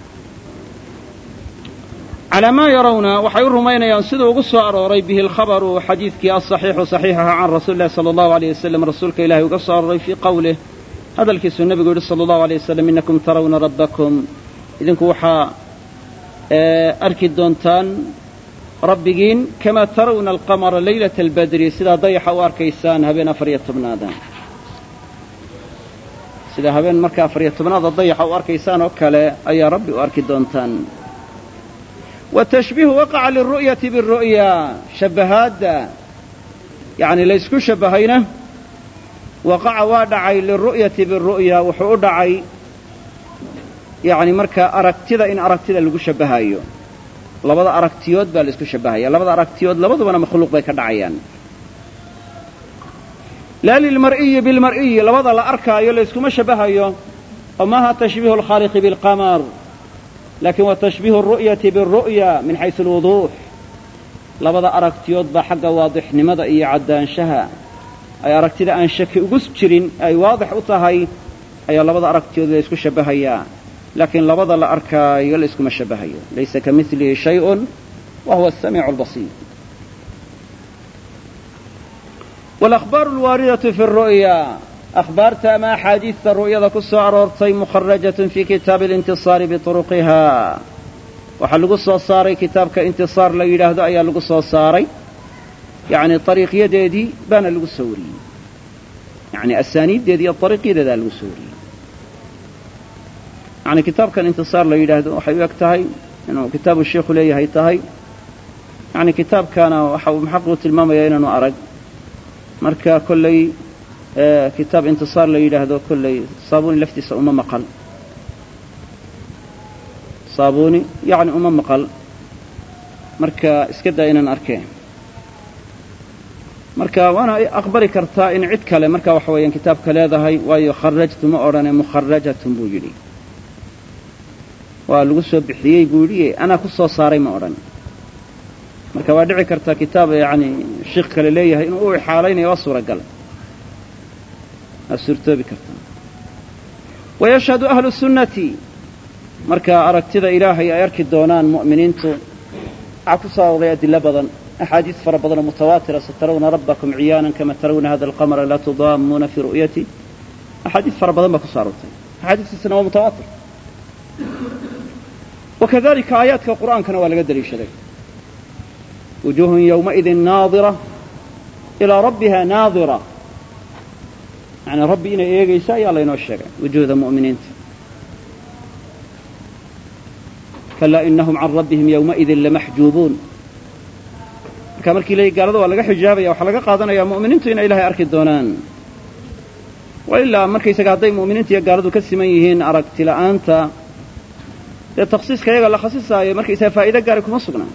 calaa maa yarawna waxay u rumaynayaan siduu ugu soo arooray bihi alkhabaru xadiidkii asaxiixu saxiixaha can rasuuli illahi sala allahu aleyh wasalam rasuulka ilahay uga soo arooray fii qowlih hadalkiisuu nebigu yidhi sala allahu aleyh wasalam innakum tarawna rabbakum idinku waxaa arki doontaan rabbigiin kamaa tarawna alqamara leylata albadri sidaa dayaxa u arkaysaan habeen 14aada sidaa habeen marka 14aada dayaxa u arkaysaan oo kale ayaa rabbi u arki doontaan watashbiihu waqaca liru'yati biru'ya shabahaadda yacni laysku shabbahayna waqaca waa dhacay liru'yati biru'ya wuxuu u dhacay yacni markaa aragtida in aragtida lagu shabbahayo labada aragtiyood baa la isku shabbahaya labada aragtiyood labadubana makhluuq bay ka dhacayaan laa lilmar'iyi bilmar'iyi labada la arkaayo layskuma shabbahayo oo maaha tashbiihu alkhaaliqi bilqamar laakiin waa tashbiihu aru'yati biru'ya min xaysu alwuduux labada aragtiyood baa xagga waadixnimada iyo caddaanshaha ay aragtida aan shaki ugu jirin ay waadix u tahay ayaa labada aragtiyood la isku shabbahayaa laakiin labada la arkaayo la iskuma shabbahayo laysa ka milihi shay'un wa huwa asamiicu albasiir walakhbaaru alwaaridatu fi ru'ya akhbaarta ama axaadiista ru'yada ku soo aroortay mukharajatun fii kitaabi alintisaari bituruqiha waxaa lagu soo saaray kitaabka intisaar la yidhaahdo ayaa lagu soo saaray yacni ariiqyadeedii baana lagu soo wariyey yacni asaaniiddeedii iyo ariiqyadeedaa lagu soo wariyey yacni kitaabkan intisaar la yidhaahdo waxay u eg tahay inuu kitaabu sheikhu leeyahay tahay yacni kitaabkaana waxa uu muxaqiqu tilmaamayaa inaanu arag marka kolley kitaab intisaar la yidhaahdo kolley saabuuni laftiisa uma maqal saabuuni yacni uma maqal marka iska daa inaan arkeen marka waana aqbali kartaa in cid kale marka waxa weeyaan kitaabka leedahay waayo kharajtu ma odhane mukharajatun buu yidhi waa lagu soo bixiyey buu yidhi anaa ku soo saaray ma odhan marka waa dhici kartaa kitaab yacni sheikh kale leeyahay inuu u ixaalaynayo waa suuragal waa suurtoobi kartaa wayashhadu ahlu sunnati marka aragtida ilaahay ay arki doonaan mu'miniintu waxaa ku soo arooray adilo badan axaadiis fara badan oo mutawaatira satarawna rabbakum ciyaanan kama tarawna hada alqamara laa tudaamuuna fii ru'yati axaadiis fara badan baa ku soo aroortay axaadiistiisana waa mutawaatir wakadalika aayaadka qur'aankana waa laga daliishaday wujuuhun yowmaidin naadira ilaa rabbiha naadira yani rabbi inay eegaysa ayaa laynoo sheegay wujuuhda mu'miniinta kalaa inahum can rabbihim yowmaidin lamaxjuubuun marka markii leeyahy gaalada waa laga xijaabaya waxaa laga qaadanayaa mu'miniintu inay ilaahay arki doonaan wa ilaa markaysaga hadday mu'miniinta iyo gaaladu ka siman yihiin aragti la'aanta dee takhsiiska iyaga la khasisaayo markaysaga faa'ido gaari kuma sugnaa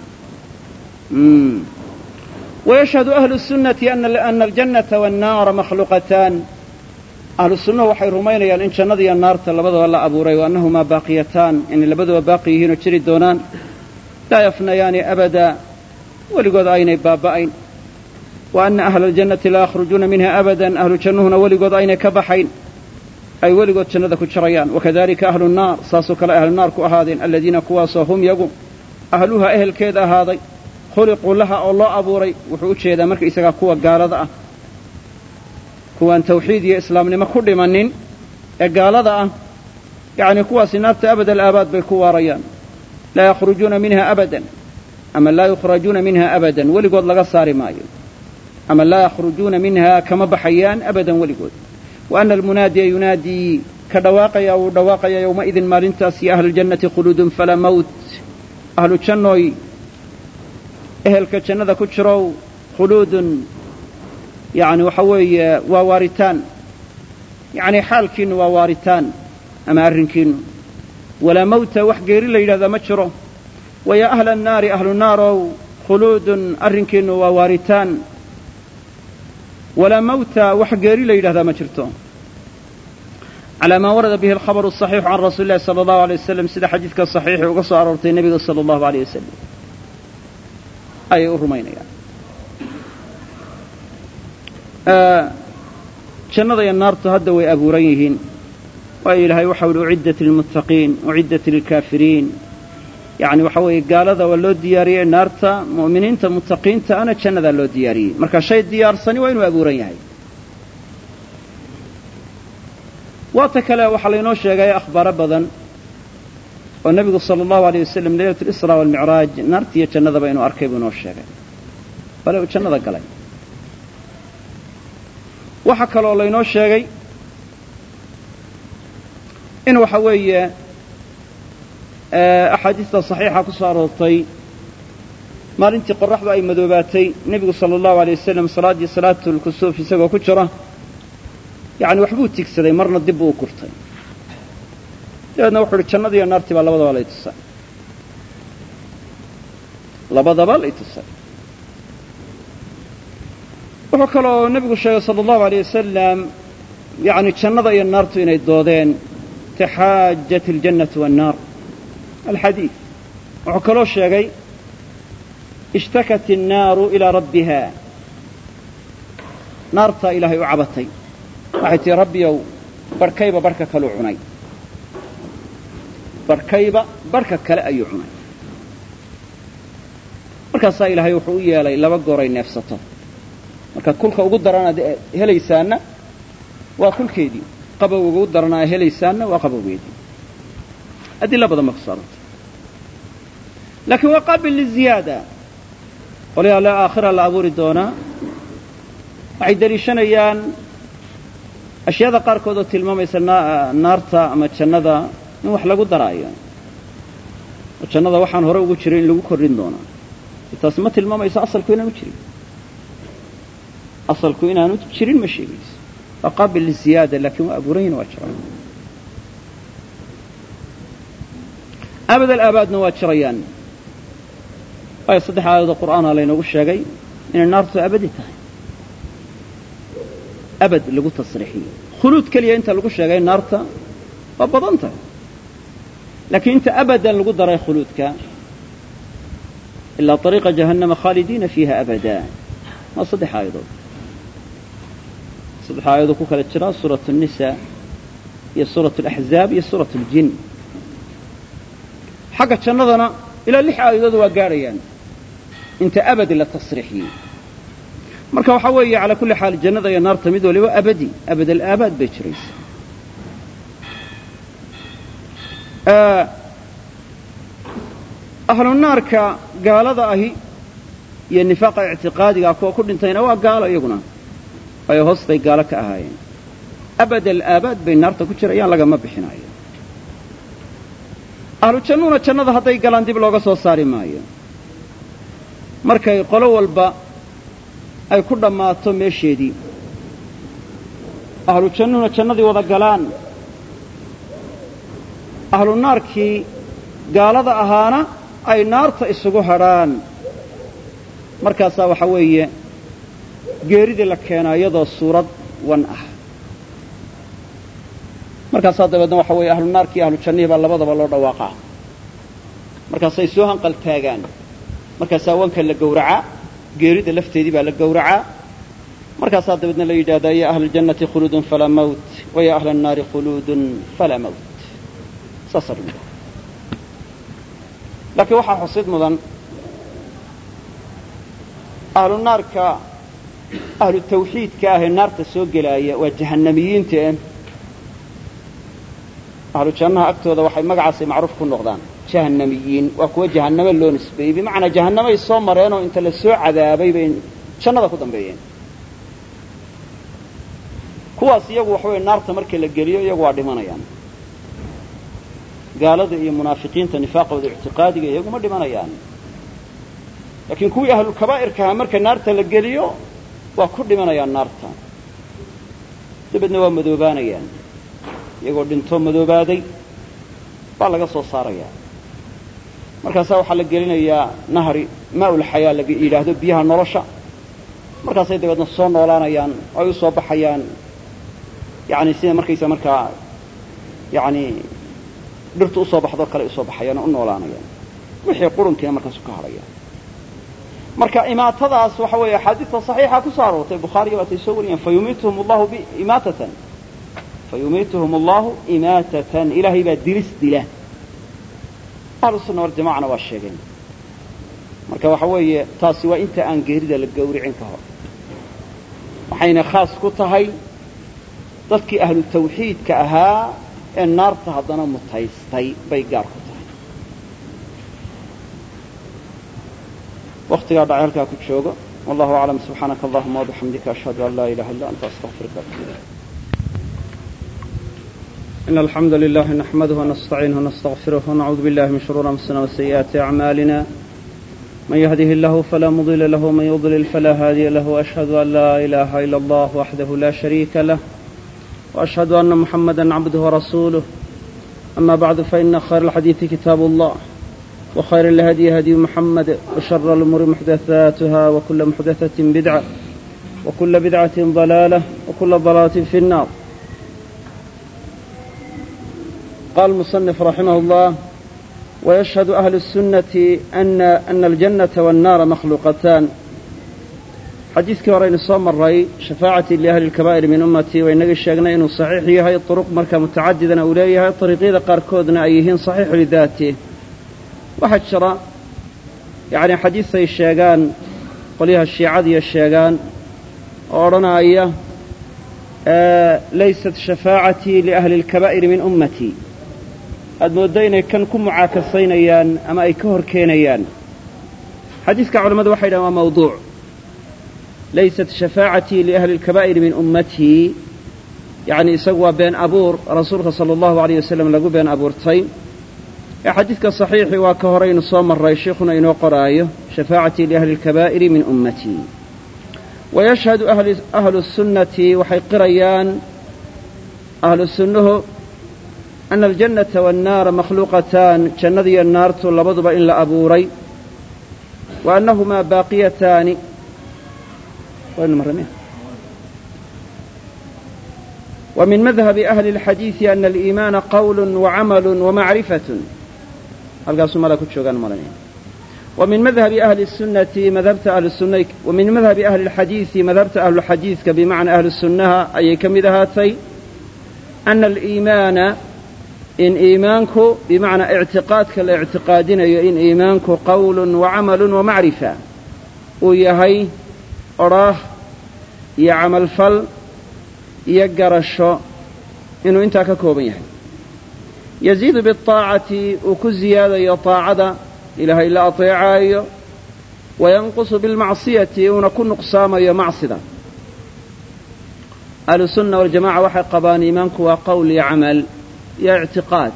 wayashhadu ahlu sunnati ana aljannata waannaara makhluuqataan ahlu sunnahu waxay rumaynayaan in jannada iyo naarta labadaba la abuuray wa annahumaa baaqiyataan inay labaduba baaqi yihiin oo jiri doonaan laa yafnayaani abada weligood aynay baaba'ayn wa anna ahla aljannati laa yakhrujuuna minha abadan ahlu jannuhuna weligood aynay ka baxayn ay weligood jannada ku jirayaan wakadalika ahlu nnaar saasoo kale ahlu naar ku ahaadeen aladiina kuwaasoo hum yagu ahluha ehelkeeda ahaaday khuliquu laha oo loo abuuray wuxuu u jeedaa markaisagaa kuwa gaalada ah kuwaan tawxiid iyo islaamnimo ku dhimanin ee gaalada ah yacni kuwaasi naarta abad alaabaad bay ku waarayaan laa yakhrujuuna minha abadan ama laa yukhrajuuna minha abadan weligood laga saari maayo ama laa yakhrujuuna minha kama baxayaan abadan weligood wa ana almunaadiya yunaadii ka dhawaaqaya wuu dhawaaqaya yowmaidin maalintaas iyo ahluljannati khuluudun falaa mawt ahlu jannooy ehelka jannada ku jirow khuluudun yacni waxa weeye waa waaritaan yacni xaalkiinnu waa waaritaan ama arrinkiinnu walaa mawta wax geeri la yidhahdaa ma jiro wayaa ahla annaari ahlu naarow khuluudun arrinkiinnu waa waaritaan walaa mawta wax geeri la yidhahdaa ma jirto calaa maa warada bihi alkhabaru asaxiixu can rasuuli illahi sala allahu alay wasalam sida xadiidka saxiixi uga soo aroortay nebiga sala allahu aleyh wasalam ayay u rumaynayaan jannada iyo naartu hadda way abuuran yihiin waayo ilaahay waxau uhi uciddat lilmuttaqiin uciddat lilkaafiriin yacni waxa weeye gaalada waa loo diyaariyey naarta mu'miniinta muttaqiinta ana jannadaa loo diyaariyey marka shay diyaarsani waa inuu abuuran yahay waata kale waxaa laynoo sheegay akhbaaro badan oo nebigu sala allahu aleyh wasalam leylatu lisraa waalmicraaj naarta iyo jannadaba inuu arkay buu inoo sheegay bale uu jannada galay waxaa kaloo laynoo sheegay in waxa weeye axaadiista saxiixa ku soo aroortay maalintii qorraxdu ay madoobaatay nebigu sala allahu alay wasalam salaaddii salaatulkusuuf isagoo ku jira yacni waxbuu tigsaday marna dib buu u kurtay dabeedna wuxu uhi jannadii iyo naartii baa labadaba lay tusay wuxuu kaloo nebigu sheegay sala allahu aleyh wasalam yacni jannada iyo naartu inay doodeen taxaajat aljannatu waannaar alxadiid wuxuu kaloo sheegay ishtakat innaaru ilaa rabbiha naartaa ilaahay u cabatay waxay tihi rabbiyow barhkayba barhka kaleu cunay barhkayba barhka kale ayuu cunay markaasaa ilaahay wuxuu u yeelay laba gooray neefsato marka kulka ugu daranaad helaysaanna waa kulkeedii qabowga ugu darana ad helaysaanna waa qabowgeedii adilla badan ma ku saarantay laakiin waa qaabil liziyaada qolyaha le aakhira la abuuri doonaa waxay deliishanayaan ashyaada qaarkood oo tilmaamaysa naarta ama jannada in wax lagu daraayo oo jannada waxaan hore ugu jiray in lagu korrin doonaa taas ma tilmaamayso asalku inaanu jirin asalku inaanu jirin ma sheegayso waa qaabil liziyaada laakiin waa abuuranyina waa jiraan abad alaabaadna waa jirayaan waayo 3 aayadood qur'aana laynoogu sheegay inay naartu abadi tahay abad lagu tasriixiyey khuluud keliya inta lagu sheegay naarta waa badan tahay laakiin inta abadan lagu daray khuluudka ilaa طariiqa jahannama khaalidiina fiiha abada waa 3 aayadood 3 aayadood ku kala jira suuraة الnisaa iyo suuraة اlaxzaab iyo suuraة اljin xagga jannadana ilaa 6 aayadood waa gaarayaan inta abadi la tasriixiyey marka waxaa weeye calaa kulli xaal jannada iyo naarta mid waliba abadi abad alaabaad bay jiraysa ahlu naarka gaalada ahi iyo nifaaqa ictiqaadiga kuwa ku dhintayna waa gaalo iyaguna ay hoostay gaalo ka ahaayeen abad alaabaad bay naarta ku jirayaan lagama bixinayo ahlu jannuna jannada hadday galaan dib looga soo saari maayo markay qolo walba ay ku dhammaato meesheedii ahlu jannuna jannadii wada galaan ahlu naarkii gaalada ahaana ay naarta isugu hadhaan markaasaa waxaa weeye geeridii la keenaa iyadoo suurad wan ah markaasaa dabeedna waxa weeye ahlu naarkii ahlu jannihii baa labadaba loo dhawaaqaa markaasay soo hanqal taagaan markaasaa wanka la gowracaa geerida lafteedii baa la gowracaa markaasaa dabeedna la yidhahdaa ya ahla aljannati khuluudun falaa mawt wa ya ahla annaari khuluudun falaa mawt saasaa la yidhahda laakiin waxaa xusid mudan ahlu naarka ahlu tawxiidka ah ee naarta soo gelaaya waa jahannamiyiinta ahlu jannaha agtooda waxay magacaasay macruuf ku noqdaan jahannamiyiin waa kuwa jahannamo loo nisbeeyey bimacnaa jahannamay soo mareenoo inta la soo cadaabay bay jannada ku dambeeyeen kuwaas iyagu waxa weeye naarta markii la geliyo iyagu waa dhimanayaan gaalada iyo munaafiqiinta nifaaqooda ictiqaadiga iyaguma dhimanayaan laakiin kuwii ahlulkabaa'irkaha marka naarta la geliyo waa ku dhimanayaan naarta dabeedna waa madoobaanayaan iyagoo dhintoo madoobaaday baa laga soo saarayaa markaasaa waxaa la gelinayaa nahri maa'ulxayaa la yidhaahdo biyaha nolosha markaasay dabeedna soo noolaanayaan oo ay u soo baxayaan yani sida markaysa markaa yani dhirtu usoo baxdoo kale usoo baxayaan oo u noolaanayaan wixii qurunkiina markaasu ka hadhayaan marka imaatadaas waxa weeye axaadiista saxiixa ku soo aroortay bukhaariga baatay soo wariyeen fayumiituhum allahu imaatatan ilaahay baa dilis dila ahlu sunna waljamacana waa sheegeen marka waxa weeye taasi waa inta aan geerida la gawricin ka hor waxayna khaas ku tahay dadkii ahlu tawxiidka ahaa ee naarta haddana mutaystay bay gaar ku tahay waqtigaa dhacay halkaa ku joogo wallahu aclam subxaanaka allahuma wabixamdika ashhadu an laa ilaha illa anta astaغfiruka wa atuubu ilayk إن الحمد لله نحمده ونستعينه ونستغفره ونعوذ بالله من شرور أنفسنا وسيئات أعمالنا من يهده الله فلا مضل له ومن يضلل فلا هادي له وأشهد أن لا إله إلا الله وحده لا شريك له وأشهد أن محمدا عبده ورسوله أما بعد فإن خير الحديث كتاب الله وخير الهدي هدي محمد وشر الأمور محدثاتها وكل محدثة بدعة وكل بدعة ضلالة وكل ضلالة في النار. قال المصنف رحمه الله ويشهد أهل السنة أن الجنة والنار مخلوقتان. حديث كورين الصوم الرأي شفاعة لأهل الكبائر من أمتي وإنك الشيخنا إنه صحيح هاي الطرق مركة متعددة أوليها الطريقين قاركودنا أيهين صحيح لذاته واحد شرع يعني حديث الشيخان قليها الشيعة دي الشيخان أورنا أيه ليست شفاعتي لأهل الكبائر من أمتي أدمودين كان كم معاكسين أيان أما أي كهر كين أيان حديث كعلماء واحد أما موضوع ليست شفاعتي لأهل الكبائر من أمتي يعني سوى بين أبور رسولك صلى الله عليه وسلم لقوا بين أبورتين حديث صحيح وكهرين الصوم الرئيشيخنا إنه قرآيه شفاعتي لأهل الكبائر من أمتي. ويشهد أهل السنة وحيقريان أهل السنة أن الجنة والنار مخلوقتان جنذي النار لبضب إلا أبوري وأنهما باقيتان ومن مذهب أهل الحديث أن الإيمان قول وعمل ومعرفة ومن مذهب أهل السنة مذهبت أهل السنة ومن مذهب أهل الحديث مذهبت أهل الحديث بمعنى أهل السنة أي كمذهاتي أن الإيمان إن إيمانك بمعنى اعتقادك الاعتقادين إن إيمانك قول وعمل ومعرفة ويهي أراه يعمل فل يقرش إنه إنت ككوبيه يزيد بالطاعة وكزيادة يطاعد إله إلا أطيعاي وينقص بالمعصية ونكون نقصاما يمعصدا. أهل السنة والجماعة وحي قبان إيمانك وقول يعمل يا اعتقاد.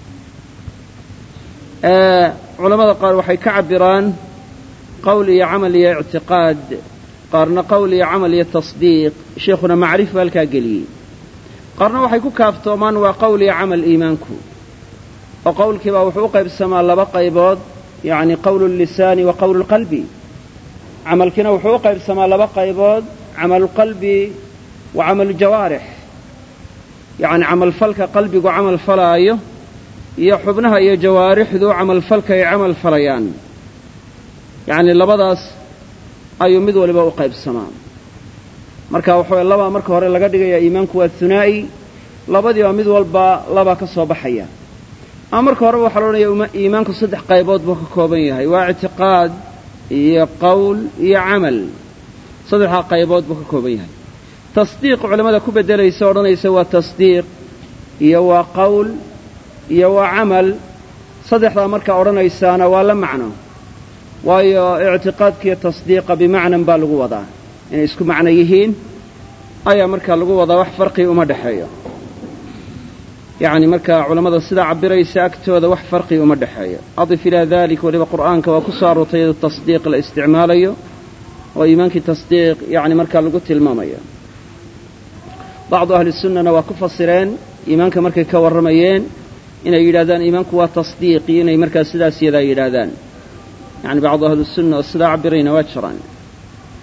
علماء قالوا وحي كعبران قول يعمل يا اعتقاد قارنا قول يعمل يا تصديق شيخنا معرفة الكاقلي قارنا وحي كافتومان وقول يعمل إيمانك وقول كبا وحوق بالسماء لبقى يبود يعني قول اللسان وقول القلب عمل كنا وحوق بالسماء لبقى يبود عمل القلب وعمل الجوارح يعني عمل فلك قلبي وعمل فلايه يحبنها يا جوارح ذو عمل فلك يا عمل فليان يعني لبضاس أي مد ولبا وقيب السماء marka wuxuu laba marka hore laga dhigaya iimaanku waa thunaa'i labadii waa mid walba laba ka soo baxaya marka hore waxa loo leeyahay iimaanku saddex qaybood buu ka kooban yahay waa i'tiqaad iyo qowl iyo amal saddexda qaybood buu ka kooban yahay tasdiiq culimada ku bedelaysa oranaysa waa tasdiiq iyo waa qowl iyo waa amal saddexda marka oranaysaana waa la macno waayo i'tiqaadka iyo tasdiiqa bimaana baa lagu wadaa inay isku macno yihiin ayaa marka lagu wadaa wax farqi uma dhaxeeyo يعني marka culimada sida cabiraysa agtooda wax farqi uma dhaxeeyo adif ila dhalika waliba quraanka waa ku saartay tasdiiq la isticmaalayo oo iimaanki tasdiiq yani marka lagu tilmaamayo بعض أهل السنة وكفصرين إيمانك مركا كورميين إن يرادان إيمانك وتصديق إن مركا سداسي لا يرادان يعني بعض أهل السنة والسداع عبرين واتشران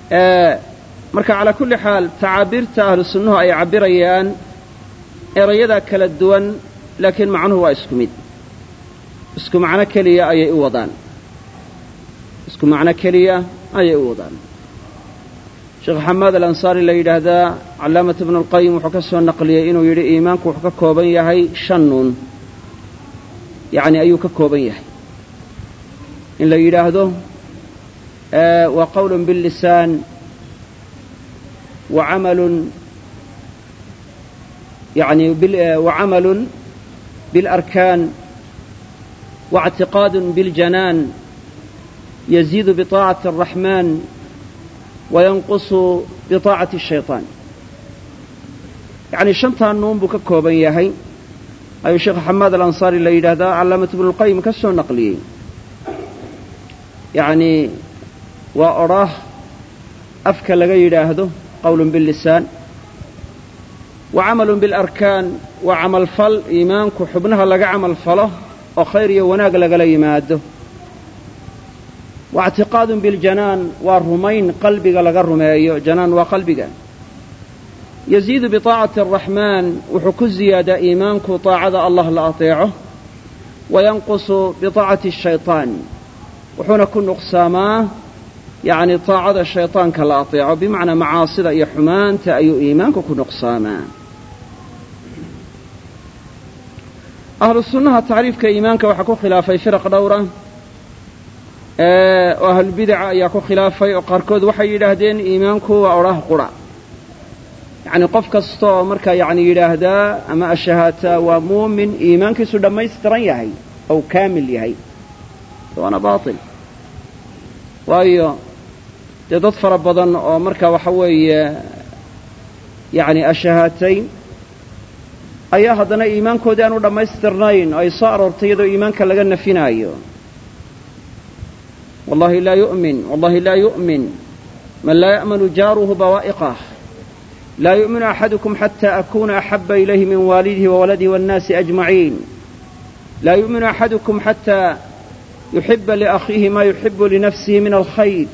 marka calaa kulli xaal tacaabiirta ahlu sunnuhu ay cabbirayaan erayadaa kala duwan laakiin macnuhu waa isku mid isku macno keliya ayay u wadaan isku macno keliya ayay u wadaan sheekh xamaad alansaari la yidhaahdaa callaamat ibnu alqayim wuxuu ka soo naqliyey inuu yidhi iimaanku wuxuu ka kooban yahay 5 nuun yacni ayuu ka kooban yahay in la yidhaahdo waa qawlun billisaan وعمل يعني وعمل بالأركان واعتقاد بالجنان يزيد بطاعة الرحمن وينقص بطاعة الشيطان يعني شنطة النوم بك كوبان ياهي أي شيخ حماد الأنصاري اللي يدهدا علامة ابن القيم كسو نقلي يعني وأراه أفكى لغا يدهدو قول باللسان وعمل بالأركان وعمل فل إيمانك حبنها لقى عمل فله وخير وناق لقى ليماده واعتقاد بالجنان والرمين قلبك لقى الرمي جنان وقلبك يزيد بطاعة الرحمن وحكو زيادة إيمانك طاعة الله لا أطيعه وينقص بطاعة الشيطان وحون كن نقساماه يعني طاعة الشيطان كلا أطيعه بمعنى معاصي يا حمان تأيو إيمانك كنقصاما أهل السنة تعريف كإيمانك وحكو خلافي فرق دورة وأهل البدع يكو خلافي وقاركود وحي يلاهدين إيمانك وأوراه قرى يعني قف كستو مركا يعني يلاهدا أما الشهادة ومؤمن إيمانك سودا ما يسترن يهي أو كامل يهي وأنا باطل وأيو dee dad fara badan oo marka waxa weeye yacni ashahaatayn ayaa haddana iimaankoodii aanu dhammaystirnayn oo ay soo aroortay iyadoo iimaanka laga nafinaayo wallahi laa yu'min man laa ya'manu jaaruhu bawaa'iqah laa yu'minu axadukum xataa akuuna axabba ilayhi min waalidihi wawaladihi waannaasi ajmaciin laa yu'minu axadukum xataa yuxibba liakhiihi maa yuxibbu linafsihi min alkhayr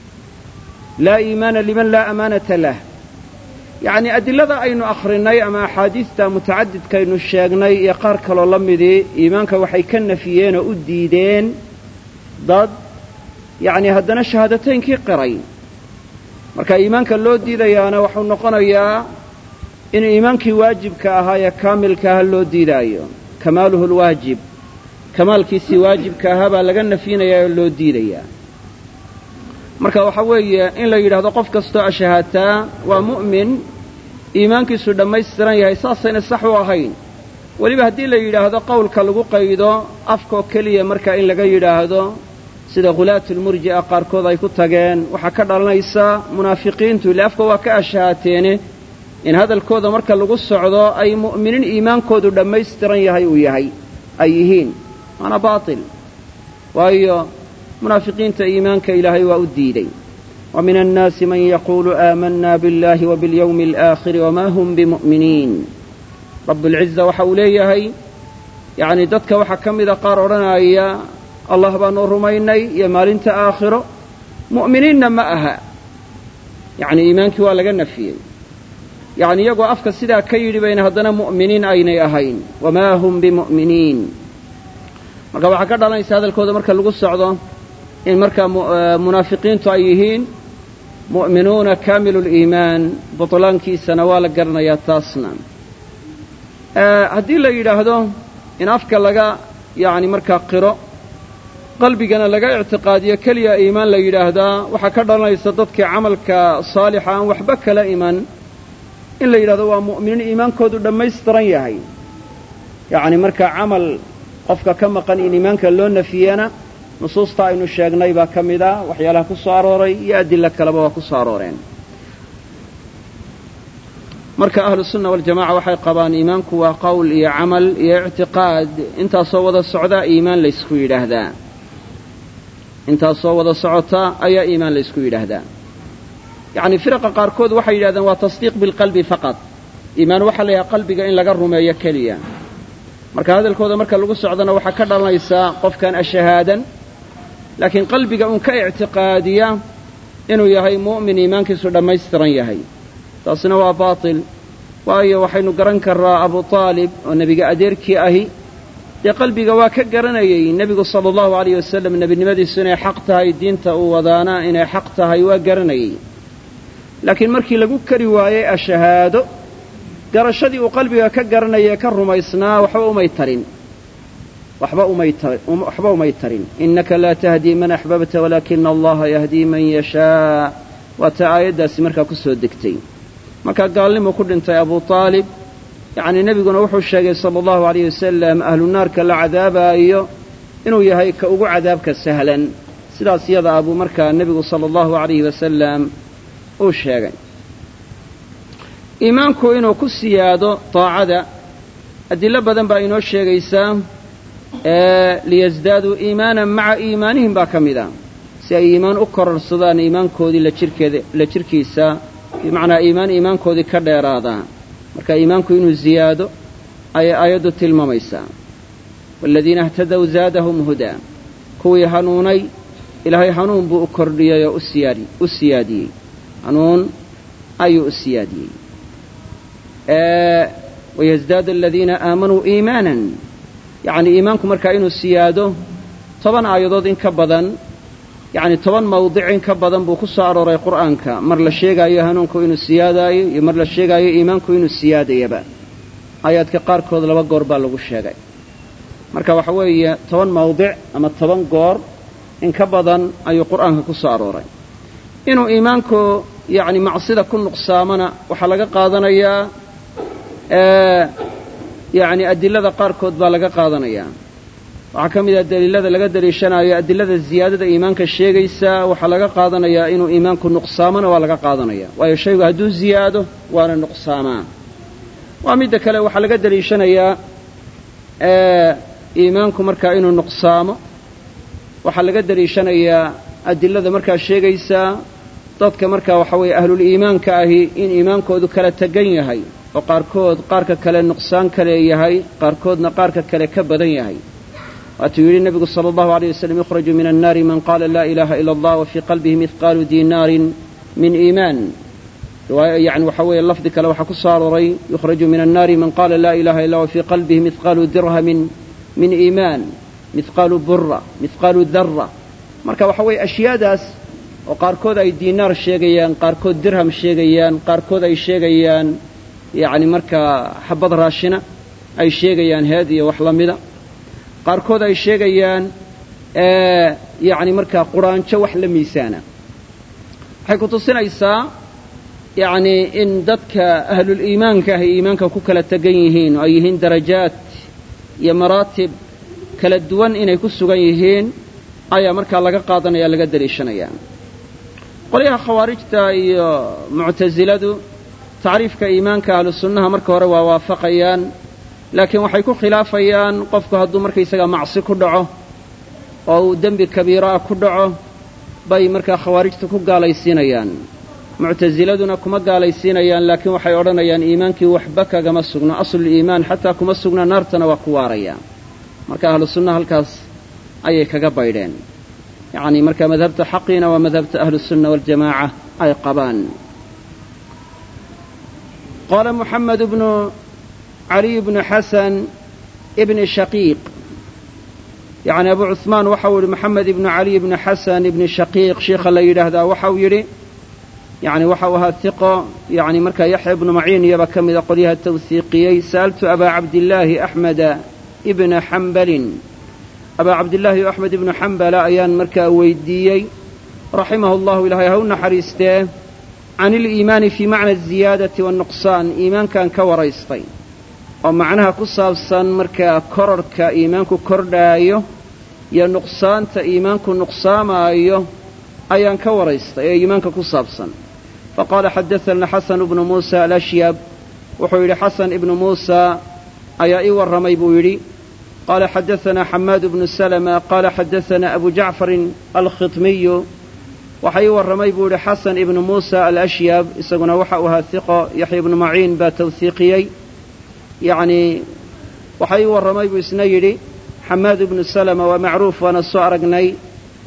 لا إيمان لمن لا أمانة له يعني أدلة أين أخرناي أما أحاديث متعدد كأنه الشاقناي يقار كلا لمدي إيمانك وحي كن فيين أديدين ضد يعني هدنا الشهادتين كي قرين مركا إيمانك اللو ديدايانا وحو نقنايا إن إيمانك واجب كاها كامل كاها اللو ديدايا كماله الواجب كمال كيسي واجب كاها لغن فينا يا اللو ديدايا marka waxa weeye in la yiraahdo qof kasto ashahata waa mu'min iimaankiisu dhammaystiran yahay saasayna sax u ahayn waliba hadii la yiraahdo qowlka lagu qaydo afko kaliya marka in laga yiraahdo sida qulaatul murji'a qaarkood ay ku tageen waxa ka dhalanaysa munaafiqiintu ilaafka waa ka ashahaateene in hadalkooda marka lagu socdo ay mu'miniin iimaankoodu dhammaystiran yahay uu yahay ay yihiin ana baatil waayo منافقين إيمانك إلهي وأديدي ومن الناس من يقول آمنا بالله وباليوم الآخر وما هم بمؤمنين رب العزة وحوليه يعني ددك وحكم إذا قاررنا إياه الله بانور رميني يمال انت آخره مؤمنين معها يعني إيمانك والغن فيه يعني يقوى أفك السيدة كيري بين هدنا مؤمنين أين أهين وما هم بمؤمنين marka waxa ka dhalanaysa hadalkooda marka lagu socdo in marka munaafiqiintu ay yihiin mu'minuuna kaamilul iimaan butlaankiisana waa la garanayaa taasna haddii la yidhaahdo in afka laga yani markaa qiro qalbigana laga ictiqaadiyo keliya iimaan la yidhaahdaa waxaa ka dhalanaysa dadkii camalka saalixa aan waxba kala iman in la yidhahdo waa mu'miniin iimaankoodu dhammaystiran yahay yani marka camal qofka ka maqan in iimaanka loo nafiyana nusuusta aynu sheegnay baa ka mid ah waxyaalaha ku soo arooray iyo adilla kaleba waa ku soo arooreen marka ahlu sunna wal jamaa waxay qabaan iimaanku waa qowl iyo camal iyo i'tiqaad intaasoo wada socda iimaan la isku yidhaahdaa intaasoo wada socota ayaa iimaan la isku yidhaahdaa yani firaqa qaarkood waxay yidhahdeen waa tasdiiq bilqalbi faqat iimaan waxa la yahay qalbiga in laga rumeeyo keliya marka hadalkooda marka lagu socdana waxa ka dhalanaysa qofkan ashahaadan laakiin qalbiga un ka i'tiqaadiya inuu yahay mu'min iimaankiisu dhammaystiran yahay taasina waa baatil waayo waxaynu garan karraa abu aalib oo nebiga adeerkii ahi dee qalbiga waa ka garanayey nebigu sala allahu alayh wasalam nebinimadiisu inay xaq tahay diinta uu wadaana inay xaq tahay waa garanayey laakiin markii lagu kari waayey ashahaado garashadii uu qalbiga ka garanayee ka rumaysnaa waxba umay tarin innaka laa tahdii man axbabta walaakina allaha yahdii man yashaa waata aayaddaasi markaa ku soo degtay markaa gaalnimu ku dhintay abu aalib yacnii nebiguna wuxuu sheegay sala allahu alayh wasalam ahlu naarka la cadaabaayo inuu yahay ka ugu cadaabka sahlan sidaas yada abuu markaa nebigu sala allahu alayhi wasalam uu sheegay iimaanku inuu ku siyaado daacada adillo badan baa inoo sheegaysaa liyasdaaduu iimaanan maca iimaanihim baa ka mid a si ay iimaan u kororsadaan iimaankoodii la jirkiisa bimacnaa iimaankoodii ka dheeraadaa marka iimaanku inuu ziyaado ayay aayaddu tilmaamaysaa waaladiina ihtadow zaadahum hudaa kuwii hanuunay ilaahay hanuun buu u kordhiyey oo u siyaadiyey hanuun ayuu u siyaadiyey wayasdaadu aladiina aamanuu iimaanan yacni iimaanku markaa inuu siyaado 10 aayadood in ka badan yacni 10 mawdic in ka badan buu ku soo arooray qur'aanka mar la sheegaayo hanuunku inuu siyaadaayo iyo mar la sheegaayo iimaanku inuu siyaadayaba aayaadka qaarkood 2 goor baa lagu sheegay marka waxa weeye 10 mawdic ama 10 goor in ka badan ayuu qur'aanka ku soo arooray inuu iimaanku yacni macsida ku nuqsaamana waxaa laga qaadanayaa yacni adilada qaarkood baa laga qaadanayaa waxaa ka mid ah daliilada laga daliishanayo adilada ziyaadada iimaanka sheegaysa waxaa laga qaadanayaa inuu iimaanku nuqsaamana waa laga qaadanaya waayo shaygu hadduu ziyaado waana nuqsaamaa waa midda kale waxaa laga daliishanayaa iimaanku markaa inuu nuqsaamo waxaa laga daliishanayaa adilada markaa sheegaysa dadka markaa waxa weeye ahluliimaanka ahi in iimaankoodu kala tegan yahay oo qaarkood qaarka kale nuqsaan ka leeyahay qaarkoodna qaarka kale ka badan yahay waatuu yidhi nebigu sala allahu alayh wasalam yukhraju min annaari man qaala laa ilaaha ila allah wa fii qalbihi mihqaalu diinaarin min iimaan yani waxa weeye lafdi kale waxaa ku soo arooray yukhraju min annaari man qaala laa ilaha illa wa fii qalbihi mihqaalu dirhamin min iimaan mihqaalu burra mihqaalu darra marka waxa weeye ashyaadaas oo qaarkood ay diinaar sheegayaan qaarkood dirham sheegayaan qaarkood ay sheegayaan yacni markaa xabad raashina ay sheegayaan heed iyo wax la mida qaarkood ay sheegayaan yacni markaa quraanjo wax la miisaana waxay ku tusinaysaa yacni in dadka ahluliimaanka ahi iimaanka ku kala tegan yihiin oo ay yihiin darajaad iyo maraatib kala duwan inay ku sugan yihiin ayaa markaa laga qaadanaya laga daliishanaya qolyaha khawaarijta iyo muctasiladu tacriifka iimaanka ahlu sunnaha marka hore waa waafaqayaan laakiin waxay ku khilaafayaan qofku hadduu markaysaga macsi ku dhaco oo uu dembi kabiiraah ku dhaco bay markaa khawaarijta ku gaalaysiinayaan muctasiladuna kuma gaalaysiinayaan laakiin waxay odhanayaan iimaankii waxba kagama sugno asluliimaan xataa kuma sugna naartana waa ku waaraya marka ahlu sunnaha halkaas ayay kaga baydheen yacni marka madhabta xaqiina waa madhabta ahlusunna waljamaaca ay qabaan qaala muxamed bnu caliy bnu xasan ibni shaqiiq yacni abu cuhmaan waxau yidhi moxamed ibnu caliy bnu xasan ibni shaqiiq sheikha la yidhaahdaa waxau yidhi yacni waxau ahaa hiqo yacni markaa yaxya ibnu maciin iyaba ka mida qolyaha tawhiiqiyey sa'altu abaa cabdillaahi axmeda ibna xambalin abaa cabdillaahi o axmed ibnu xambala ayaan markaa weydiiyey raximahu allahu ilaahay ha u naxariistee can iliimaani fii macna aziyaadati waannuqsaan iimaankan ka waraystay oo macnaha ku saabsan markaa kororhka iimaanku kordhaayo iyo nuqsaanta iimaanku nuqsaamaayo ayaan ka waraystay ee iimaanka ku saabsan faqaala xadaana xasan ibnu muusa alashyaab wuxuu yidhi xasan ibnu muusa ayaa ii warramay buu yidhi qaala xadaanaa xamaad bnu salama qaala xadaanaa abu jacfarin alkhitmiyu waxa ii warramay buu yidhi xasan ibnu muusa alashyaab isaguna waxa uu ahaa hiqo yaxya ibnu maciin baa tawhiiqiyey yacnii waxa ii warramay buu isna yidhi xamaad ibnu salama waa macruuf waana soo aragnay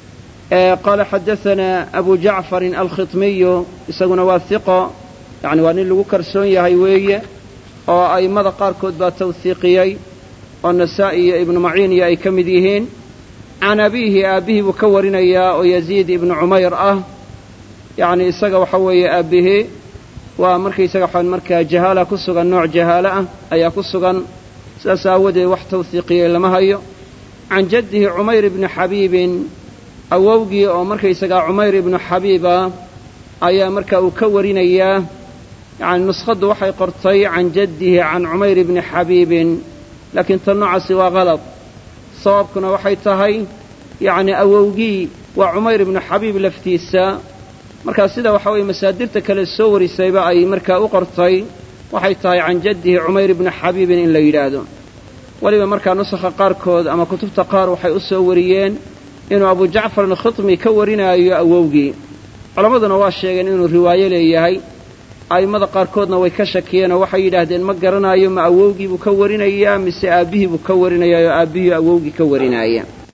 قال حدثنا أبو جعفر الخطمي isaguna waa ثiqo yani waa nin lagu kalsoon yahay weeye oo a'immada qaarkood baa tawhiiqiyey oo nasaa'i iyo ibnu maciin iyo ay ka mid yihiin can abiihi aabbihii buu ka warinayaa oo yaziid ibnu cumayr ah yani isaga waxa weeye aabbihii waa markaysaga waxaan markaa jahaala ku sugan nooc jahaalo ah ayaa ku sugan sidaas aawadeed wax tawhiiqiyey lama hayo can jaddihi cumayr ibni xabiibin awowgii oo markaysagaa cumayr ibnu xabiiba ayaa marka uu ka warinayaa yani nuskhaddu waxay qortay can jaddihi can cumayr ibni xabiibin laakiin tan noocaasi waa qalad sababkuna waxay tahay yacni awowgii waa cumayr ibnu xabiib laftiisa markaa sida waxa weeye masaadirta kale soo warisayba ay markaa u qortay waxay tahay can jaddihi cumayr ibni xabiibin in la yidhaahdo weliba markaa nusakha qaarkood ama kutubta qaar waxay u soo wariyeen inuu abu jacfar alkhitmi ka warinaayo awowgii culammaduna waa sheegeen inuu riwaayo leeyahay a'immada qaarkoodna way ka shakiyeen oo waxay yidhaahdeen ma garanaayo ma awowgii buu ka warinayaa mise aabbihii buu ka warinayaa oo aabbihii awowgii ka warinaaya